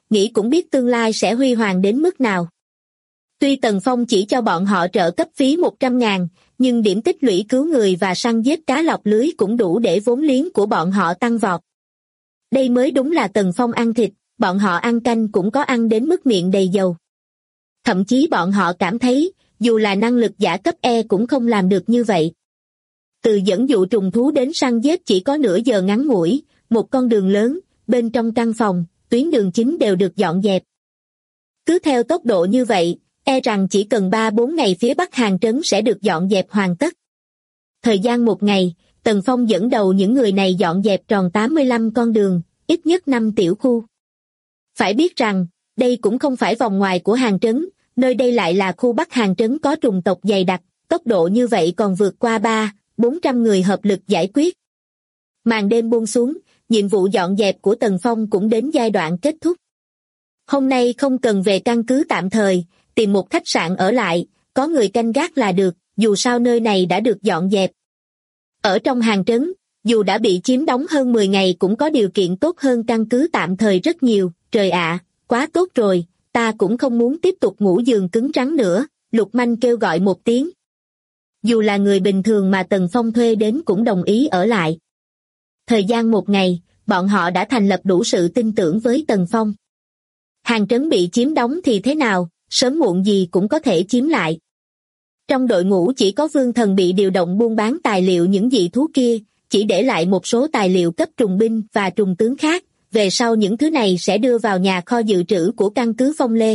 nghĩ cũng biết tương lai sẽ huy hoàng đến mức nào. Tuy Tần Phong chỉ cho bọn họ trợ cấp phí 100.000, nhưng điểm tích lũy cứu người và săn giết cá lọc lưới cũng đủ để vốn liếng của bọn họ tăng vọt. Đây mới đúng là Tần Phong ăn thịt, bọn họ ăn canh cũng có ăn đến mức miệng đầy dầu. Thậm chí bọn họ cảm thấy, dù là năng lực giả cấp E cũng không làm được như vậy. Từ dẫn dụ trùng thú đến săn giết chỉ có nửa giờ ngắn ngủi, một con đường lớn, bên trong căn phòng, tuyến đường chính đều được dọn dẹp. Cứ theo tốc độ như vậy, e rằng chỉ cần 3-4 ngày phía bắc hàng trấn sẽ được dọn dẹp hoàn tất. Thời gian một ngày, Tần Phong dẫn đầu những người này dọn dẹp tròn 85 con đường, ít nhất 5 tiểu khu. Phải biết rằng, đây cũng không phải vòng ngoài của hàng trấn, nơi đây lại là khu bắc hàng trấn có trùng tộc dày đặc, tốc độ như vậy còn vượt qua 300-400 người hợp lực giải quyết. Màn đêm buông xuống, nhiệm vụ dọn dẹp của Tần Phong cũng đến giai đoạn kết thúc. Hôm nay không cần về căn cứ tạm thời, tìm một khách sạn ở lại, có người canh gác là được, dù sao nơi này đã được dọn dẹp. Ở trong hàng trấn, dù đã bị chiếm đóng hơn 10 ngày cũng có điều kiện tốt hơn căn cứ tạm thời rất nhiều. Trời ạ, quá tốt rồi, ta cũng không muốn tiếp tục ngủ giường cứng rắn nữa, Lục Manh kêu gọi một tiếng. Dù là người bình thường mà Tần Phong thuê đến cũng đồng ý ở lại. Thời gian một ngày, bọn họ đã thành lập đủ sự tin tưởng với Tần Phong. Hàng trấn bị chiếm đóng thì thế nào, sớm muộn gì cũng có thể chiếm lại. Trong đội ngũ chỉ có Vương Thần bị điều động buôn bán tài liệu những dị thú kia, chỉ để lại một số tài liệu cấp trùng binh và trùng tướng khác, về sau những thứ này sẽ đưa vào nhà kho dự trữ của căn cứ Phong Lê.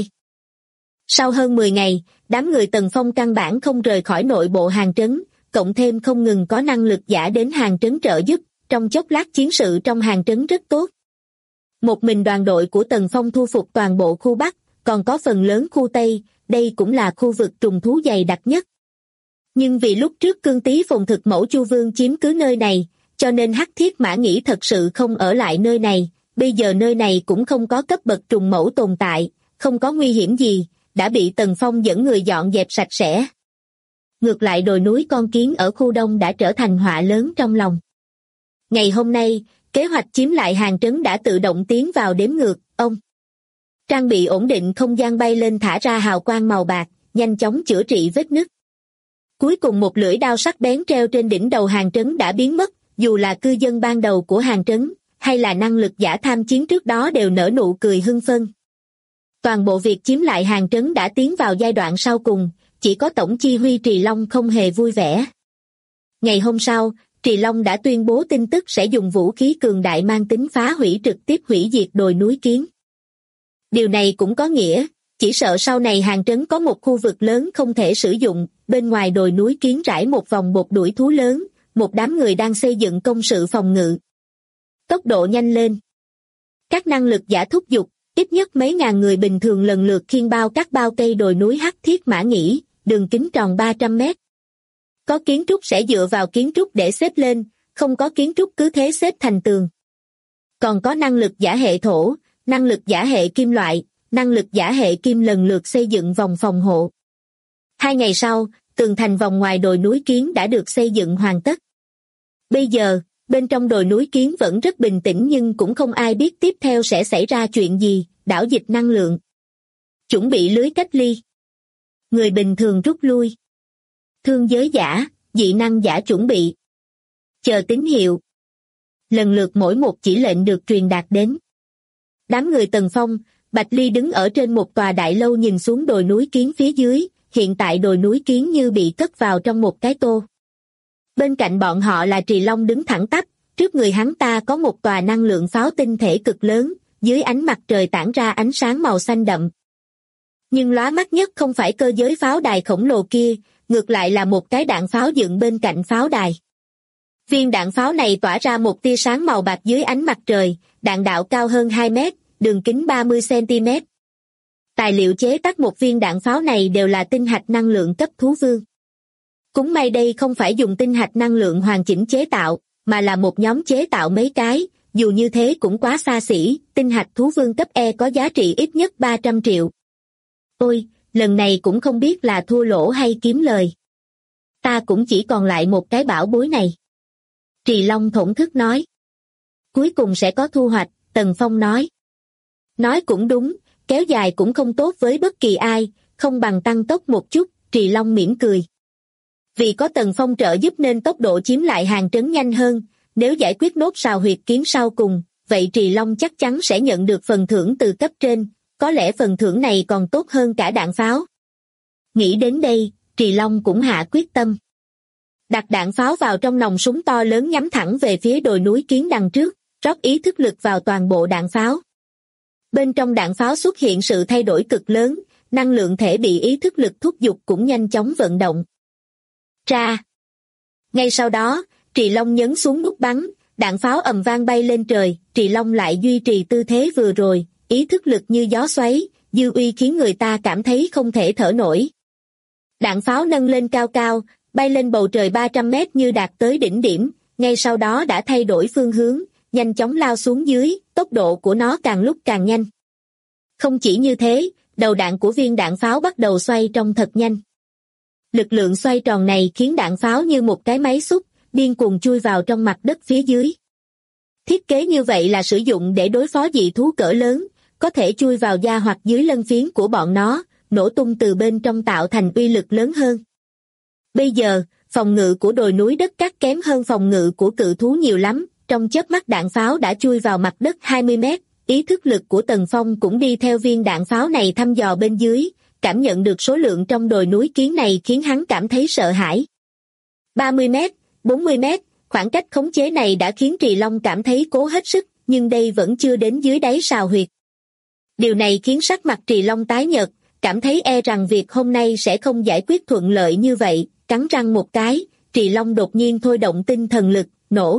Sau hơn 10 ngày, đám người Tần Phong căn bản không rời khỏi nội bộ hàng trấn, cộng thêm không ngừng có năng lực giả đến hàng trấn trợ giúp, trong chốc lát chiến sự trong hàng trấn rất tốt. Một mình đoàn đội của Tần Phong thu phục toàn bộ khu Bắc, còn có phần lớn khu Tây, đây cũng là khu vực trùng thú dày đặc nhất. Nhưng vì lúc trước Cương Tý Phồn Thực Mẫu Chu Vương chiếm cứ nơi này, cho nên Hắc Thiết Mã nghĩ thật sự không ở lại nơi này, bây giờ nơi này cũng không có cấp bậc trùng mẫu tồn tại, không có nguy hiểm gì, đã bị Tần Phong dẫn người dọn dẹp sạch sẽ. Ngược lại đồi núi Con Kiến ở khu Đông đã trở thành họa lớn trong lòng. Ngày hôm nay, kế hoạch chiếm lại hàng trấn đã tự động tiến vào đếm ngược, ông. Trang bị ổn định không gian bay lên thả ra hào quang màu bạc, nhanh chóng chữa trị vết nứt. Cuối cùng một lưỡi đao sắc bén treo trên đỉnh đầu hàng trấn đã biến mất, dù là cư dân ban đầu của hàng trấn, hay là năng lực giả tham chiến trước đó đều nở nụ cười hưng phấn. Toàn bộ việc chiếm lại hàng trấn đã tiến vào giai đoạn sau cùng, chỉ có tổng chi huy Trì Long không hề vui vẻ. Ngày hôm sau, Trì Long đã tuyên bố tin tức sẽ dùng vũ khí cường đại mang tính phá hủy trực tiếp hủy diệt đồi núi Kiến. Điều này cũng có nghĩa, chỉ sợ sau này hàng trấn có một khu vực lớn không thể sử dụng, bên ngoài đồi núi Kiến rải một vòng bột đuổi thú lớn, một đám người đang xây dựng công sự phòng ngự. Tốc độ nhanh lên. Các năng lực giả thúc giục, ít nhất mấy ngàn người bình thường lần lượt khiêng bao các bao cây đồi núi Hắc Thiết Mã Nhĩ, đường kính tròn 300 mét. Có kiến trúc sẽ dựa vào kiến trúc để xếp lên, không có kiến trúc cứ thế xếp thành tường. Còn có năng lực giả hệ thổ, năng lực giả hệ kim loại, năng lực giả hệ kim lần lượt xây dựng vòng phòng hộ. 2 ngày sau, tường thành vòng ngoài đồi núi Kiến đã được xây dựng hoàn tất. Bây giờ, bên trong đồi núi Kiến vẫn rất bình tĩnh nhưng cũng không ai biết tiếp theo sẽ xảy ra chuyện gì, đảo dịch năng lượng. Chuẩn bị lưới cách ly. Người bình thường rút lui. Thương giới giả, dị năng giả chuẩn bị. Chờ tín hiệu. Lần lượt mỗi một chỉ lệnh được truyền đạt đến. Đám người Tần Phong, Bạch Ly đứng ở trên một tòa đại lâu nhìn xuống đồi núi Kiến phía dưới, hiện tại đồi núi Kiến như bị cất vào trong một cái tô. Bên cạnh bọn họ là Trì Long đứng thẳng tắp, trước người hắn ta có một tòa năng lượng pháo tinh thể cực lớn, dưới ánh mặt trời tản ra ánh sáng màu xanh đậm. Nhưng lóa mắt nhất không phải cơ giới pháo đài khổng lồ kia, ngược lại là một cái đạn pháo dựng bên cạnh pháo đài. Viên đạn pháo này tỏa ra một tia sáng màu bạc dưới ánh mặt trời, đạn đạo cao hơn 2 mét, đường kính 30 cm. Tài liệu chế tác một viên đạn pháo này đều là tinh hạch năng lượng cấp thú vương. Cũng may đây không phải dùng tinh hạch năng lượng hoàn chỉnh chế tạo, mà là một nhóm chế tạo mấy cái, dù như thế cũng quá xa xỉ, tinh hạch thú vương cấp E có giá trị ít nhất 300 triệu. Ôi, lần này cũng không biết là thua lỗ hay kiếm lời. Ta cũng chỉ còn lại một cái bảo bối này. Trì Long thổn thức nói. Cuối cùng sẽ có thu hoạch, Tần Phong nói. Nói cũng đúng, kéo dài cũng không tốt với bất kỳ ai, không bằng tăng tốc một chút, Trì Long mỉm cười. Vì có Tần Phong trợ giúp nên tốc độ chiếm lại hàng trấn nhanh hơn, nếu giải quyết nốt sào huyệt kiến sau cùng, vậy Trì Long chắc chắn sẽ nhận được phần thưởng từ cấp trên, có lẽ phần thưởng này còn tốt hơn cả đạn pháo. Nghĩ đến đây, Trì Long cũng hạ quyết tâm. Đặt đạn pháo vào trong nòng súng to lớn nhắm thẳng về phía đồi núi kiến đằng trước, rót ý thức lực vào toàn bộ đạn pháo. Bên trong đạn pháo xuất hiện sự thay đổi cực lớn, năng lượng thể bị ý thức lực thúc giục cũng nhanh chóng vận động. Ra. Ngay sau đó, Trì Long nhấn xuống nút bắn, đạn pháo ầm vang bay lên trời, Trì Long lại duy trì tư thế vừa rồi, ý thức lực như gió xoáy, dư uy khiến người ta cảm thấy không thể thở nổi. Đạn pháo nâng lên cao cao, bay lên bầu trời 300 mét như đạt tới đỉnh điểm, ngay sau đó đã thay đổi phương hướng, nhanh chóng lao xuống dưới, tốc độ của nó càng lúc càng nhanh. Không chỉ như thế, đầu đạn của viên đạn pháo bắt đầu xoay trong thật nhanh. Lực lượng xoay tròn này khiến đạn pháo như một cái máy xúc, điên cuồng chui vào trong mặt đất phía dưới. Thiết kế như vậy là sử dụng để đối phó dị thú cỡ lớn, có thể chui vào da hoặc dưới lân phiến của bọn nó, nổ tung từ bên trong tạo thành uy lực lớn hơn. Bây giờ, phòng ngự của đồi núi đất cát kém hơn phòng ngự của cự thú nhiều lắm, trong chớp mắt đạn pháo đã chui vào mặt đất 20 mét, ý thức lực của Tần Phong cũng đi theo viên đạn pháo này thăm dò bên dưới, cảm nhận được số lượng trong đồi núi kiến này khiến hắn cảm thấy sợ hãi. 30 mét, 40 mét, khoảng cách khống chế này đã khiến Trì Long cảm thấy cố hết sức, nhưng đây vẫn chưa đến dưới đáy sào huyệt. Điều này khiến sắc mặt Trì Long tái nhợt, cảm thấy e rằng việc hôm nay sẽ không giải quyết thuận lợi như vậy, cắn răng một cái, Trì Long đột nhiên thôi động tinh thần lực, nổ.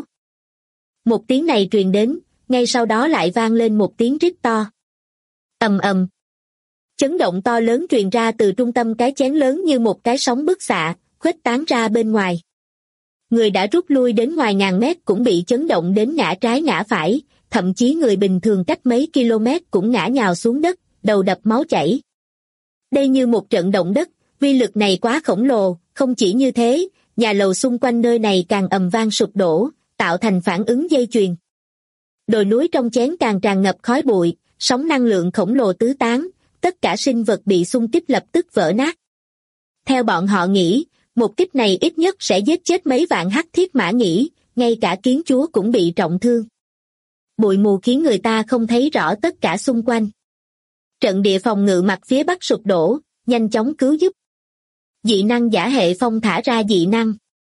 Một tiếng này truyền đến, ngay sau đó lại vang lên một tiếng rít to. Ầm ầm. Chấn động to lớn truyền ra từ trung tâm cái chén lớn như một cái sóng bức xạ, khuếch tán ra bên ngoài. Người đã rút lui đến ngoài ngàn mét cũng bị chấn động đến ngã trái ngã phải, thậm chí người bình thường cách mấy km cũng ngã nhào xuống đất, đầu đập máu chảy. Đây như một trận động đất, uy lực này quá khổng lồ, không chỉ như thế, nhà lầu xung quanh nơi này càng ầm vang sụp đổ, tạo thành phản ứng dây chuyền. Đồi núi trong chén càng tràn ngập khói bụi, sóng năng lượng khổng lồ tứ tán, tất cả sinh vật bị xung kích lập tức vỡ nát. Theo bọn họ nghĩ, một kích này ít nhất sẽ giết chết mấy vạn hắc thiết mã nhĩ, ngay cả kiến chúa cũng bị trọng thương. Bụi mù khiến người ta không thấy rõ tất cả xung quanh. Trận địa phòng ngự mặt phía bắc sụp đổ, nhanh chóng cứu giúp. Dị năng giả hệ phong thả ra dị năng.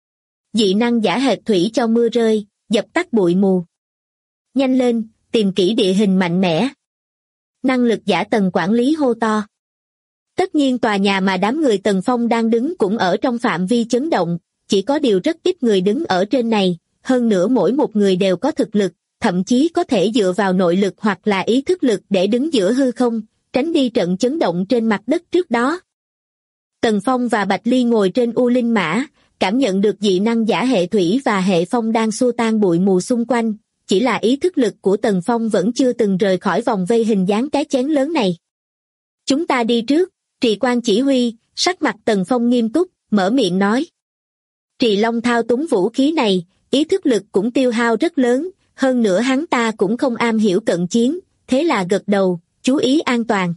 Dị năng giả hệ thủy cho mưa rơi, dập tắt bụi mù. Nhanh lên, tìm kỹ địa hình mạnh mẽ. Năng lực giả Tần quản lý hô to. Tất nhiên tòa nhà mà đám người Tần Phong đang đứng cũng ở trong phạm vi chấn động, chỉ có điều rất ít người đứng ở trên này, hơn nữa mỗi một người đều có thực lực, thậm chí có thể dựa vào nội lực hoặc là ý thức lực để đứng giữa hư không, tránh đi trận chấn động trên mặt đất trước đó. Tần Phong và Bạch Ly ngồi trên U Linh Mã, cảm nhận được dị năng giả hệ thủy và hệ phong đang xua tan bụi mù xung quanh, chỉ là ý thức lực của Tần Phong vẫn chưa từng rời khỏi vòng vây hình dáng cái chén lớn này. Chúng ta đi trước, Trì Quan chỉ huy, sắc mặt Tần Phong nghiêm túc, mở miệng nói. Trì Long thao túng vũ khí này, ý thức lực cũng tiêu hao rất lớn, hơn nữa hắn ta cũng không am hiểu cận chiến, thế là gật đầu, chú ý an toàn.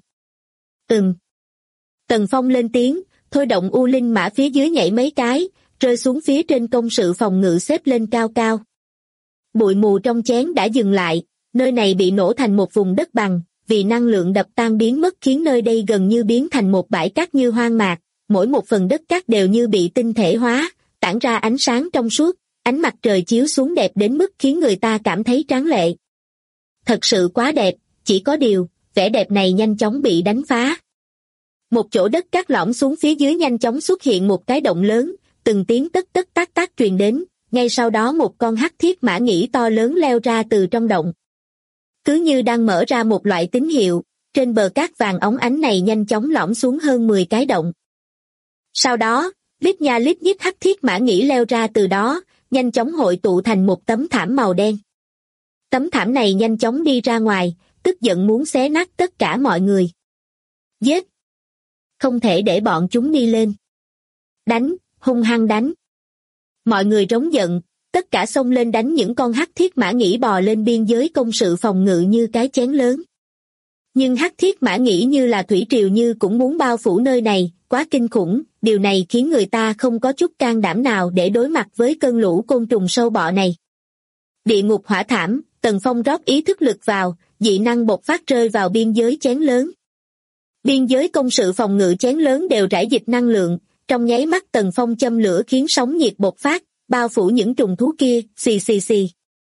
Tần Phong lên tiếng, thôi động U Linh Mã phía dưới nhảy mấy cái, rơi xuống phía trên công sự phòng ngự xếp lên cao cao. Bụi mù trong chén đã dừng lại, nơi này bị nổ thành một vùng đất bằng, vì năng lượng đập tan biến mất khiến nơi đây gần như biến thành một bãi cát như hoang mạc, mỗi một phần đất cát đều như bị tinh thể hóa, tản ra ánh sáng trong suốt, ánh mặt trời chiếu xuống đẹp đến mức khiến người ta cảm thấy tráng lệ. Thật sự quá đẹp, chỉ có điều, vẻ đẹp này nhanh chóng bị đánh phá. Một chỗ đất cát lõm xuống phía dưới nhanh chóng xuất hiện một cái động lớn, từng tiếng tất tất tác tác truyền đến, ngay sau đó một con hắc thiết mã nhĩ to lớn leo ra từ trong động. Cứ như đang mở ra một loại tín hiệu, trên bờ cát vàng óng ánh này nhanh chóng lõm xuống hơn 10 cái động. Sau đó, lít nha lít nhít hắc thiết mã nhĩ leo ra từ đó, nhanh chóng hội tụ thành một tấm thảm màu đen. Tấm thảm này nhanh chóng đi ra ngoài, tức giận muốn xé nát tất cả mọi người. Giết! Không thể để bọn chúng đi lên. Đánh, hung hăng đánh. Mọi người rống giận, tất cả xông lên đánh những con hắc thiết mã nhĩ bò lên biên giới công sự phòng ngự như cái chén lớn. Nhưng hắc thiết mã nghĩ như là thủy triều như cũng muốn bao phủ nơi này, quá kinh khủng, điều này khiến người ta không có chút can đảm nào để đối mặt với cơn lũ côn trùng sâu bọ này. Địa ngục hỏa thảm, Tần Phong rót ý thức lực vào, dị năng bộc phát rơi vào biên giới chén lớn. Biên giới công sự phòng ngự chén lớn đều rải dịch năng lượng, trong nháy mắt Tần Phong châm lửa khiến sóng nhiệt bộc phát, bao phủ những trùng thú kia, xì xì xì.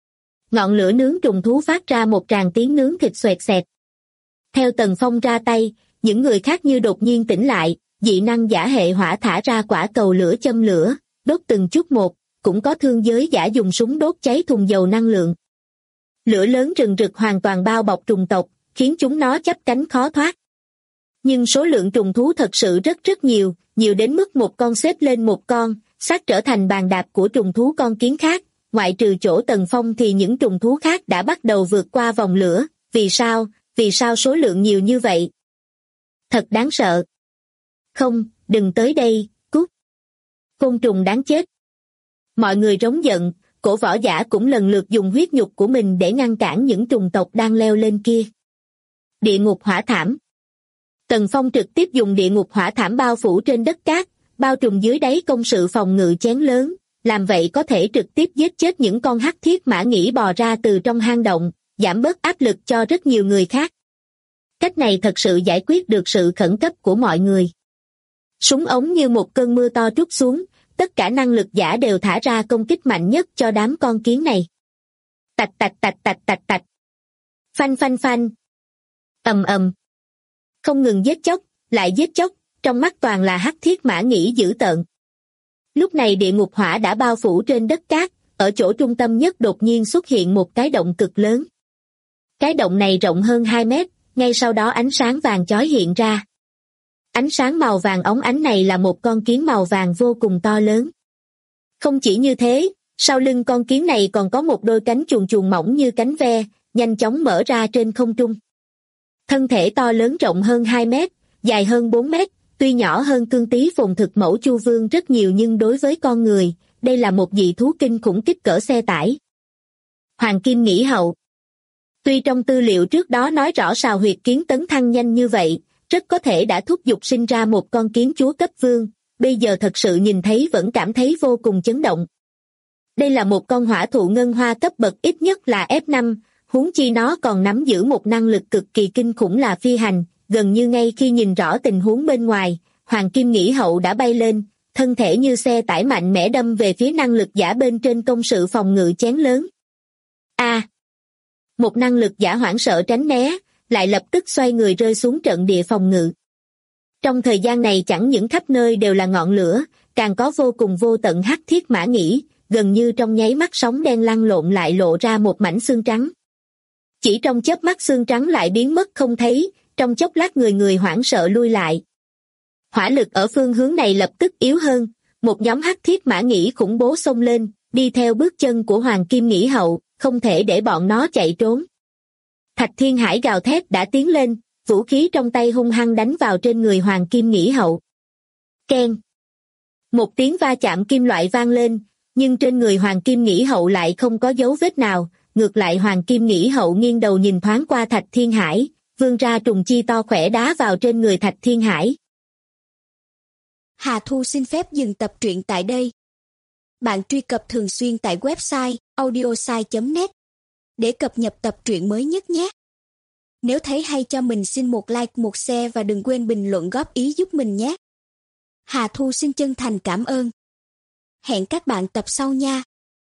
Ngọn lửa nướng trùng thú phát ra một tràng tiếng nướng thịt xoẹt xẹt. Theo Tần Phong ra tay, những người khác như đột nhiên tỉnh lại, dị năng giả hệ hỏa thả ra quả cầu lửa châm lửa, đốt từng chút một, cũng có thương giới giả dùng súng đốt cháy thùng dầu năng lượng. Lửa lớn rừng rực hoàn toàn bao bọc trùng tộc, khiến chúng nó chắp cánh khó thoát. Nhưng số lượng trùng thú thật sự rất nhiều, nhiều đến mức một con xếp lên một con, xác trở thành bàn đạp của trùng thú con kiến khác, ngoại trừ chỗ Tần Phong thì những trùng thú khác đã bắt đầu vượt qua vòng lửa, vì sao số lượng nhiều như vậy? Thật đáng sợ. Không, đừng tới đây, cút. Côn trùng đáng chết. Mọi người rống giận, cổ võ giả cũng lần lượt dùng huyết nhục của mình để ngăn cản những trùng tộc đang leo lên kia. Địa ngục hỏa thảm. Tần Phong trực tiếp dùng địa ngục hỏa thảm bao phủ trên đất cát, bao trùm dưới đáy công sự phòng ngự chén lớn, làm vậy có thể trực tiếp giết chết những con hắc thiết mã nhĩ bò ra từ trong hang động, giảm bớt áp lực cho rất nhiều người khác. Cách này thật sự giải quyết được sự khẩn cấp của mọi người. Súng ống như một cơn mưa to trút xuống, tất cả năng lực giả đều thả ra công kích mạnh nhất cho đám con kiến này. Tạch tạch tạch tạch tạch tạch. Phanh phanh phanh. Ầm ầm. Không ngừng giết chóc, lại giết chóc, trong mắt toàn là hắc thiết mã nhĩ dữ tợn. Lúc này địa ngục hỏa đã bao phủ trên đất cát, ở chỗ trung tâm nhất đột nhiên xuất hiện một cái động cực lớn. Cái động này rộng hơn 2 mét, ngay sau đó ánh sáng vàng chói hiện ra. Ánh sáng màu vàng óng ánh này là một con kiến màu vàng vô cùng to lớn. Không chỉ như thế, sau lưng con kiến này còn có một đôi cánh chuồn chuồn mỏng như cánh ve, nhanh chóng mở ra trên không trung. Thân thể to lớn rộng hơn 2 mét, dài hơn 4 mét, tuy nhỏ hơn cương tí phồn thực mẫu Chu Vương rất nhiều nhưng đối với con người, đây là một dị thú kinh khủng kích cỡ xe tải. Hoàng Kim Nghĩ Hậu. Tuy trong tư liệu trước đó nói rõ sào huyệt kiến tấn thăng nhanh như vậy, rất có thể đã thúc giục sinh ra một con kiến chúa cấp vương, bây giờ thật sự nhìn thấy vẫn cảm thấy vô cùng chấn động. Đây là một con hỏa thụ ngân hoa cấp bậc ít nhất là F5, huống chi nó còn nắm giữ một năng lực cực kỳ kinh khủng là phi hành, gần như ngay khi nhìn rõ tình huống bên ngoài, Hoàng Kim Nghĩ Hậu đã bay lên, thân thể như xe tải mạnh mẽ đâm về phía năng lực giả bên trên công sự phòng ngự chén lớn. Một năng lực giả hoảng sợ tránh né, lại lập tức xoay người rơi xuống trận địa phòng ngự. Trong thời gian này chẳng những khắp nơi đều là ngọn lửa, càng có vô cùng vô tận hắc thiết mã nhĩ, gần như trong nháy mắt sóng đen lăn lộn lại lộ ra một mảnh xương trắng. Chỉ trong chớp mắt xương trắng lại biến mất không thấy, trong chốc lát người hoảng sợ lui lại. Hỏa lực ở phương hướng này lập tức yếu hơn, một nhóm hắc thiết mã nhĩ khủng bố xông lên, đi theo bước chân của Hoàng Kim Nghĩ Hậu, không thể để bọn nó chạy trốn. Thạch Thiên Hải gào thét đã tiến lên, vũ khí trong tay hung hăng đánh vào trên người Hoàng Kim Nghĩ Hậu. Keng! Một tiếng va chạm kim loại vang lên, nhưng trên người Hoàng Kim Nghĩ Hậu lại không có dấu vết nào, ngược lại Hoàng Kim Nghĩ Hậu nghiêng đầu nhìn thoáng qua Thạch Thiên Hải, vươn ra trùng chi to khỏe đá vào trên người Thạch Thiên Hải. Hà Thu xin phép dừng tập truyện tại đây. Bạn truy cập thường xuyên tại website audiosai.net để cập nhật tập truyện mới nhất nhé. Nếu thấy hay cho mình xin một like, một share và đừng quên bình luận góp ý giúp mình nhé. Hà Thu xin chân thành cảm ơn. Hẹn các bạn tập sau nha.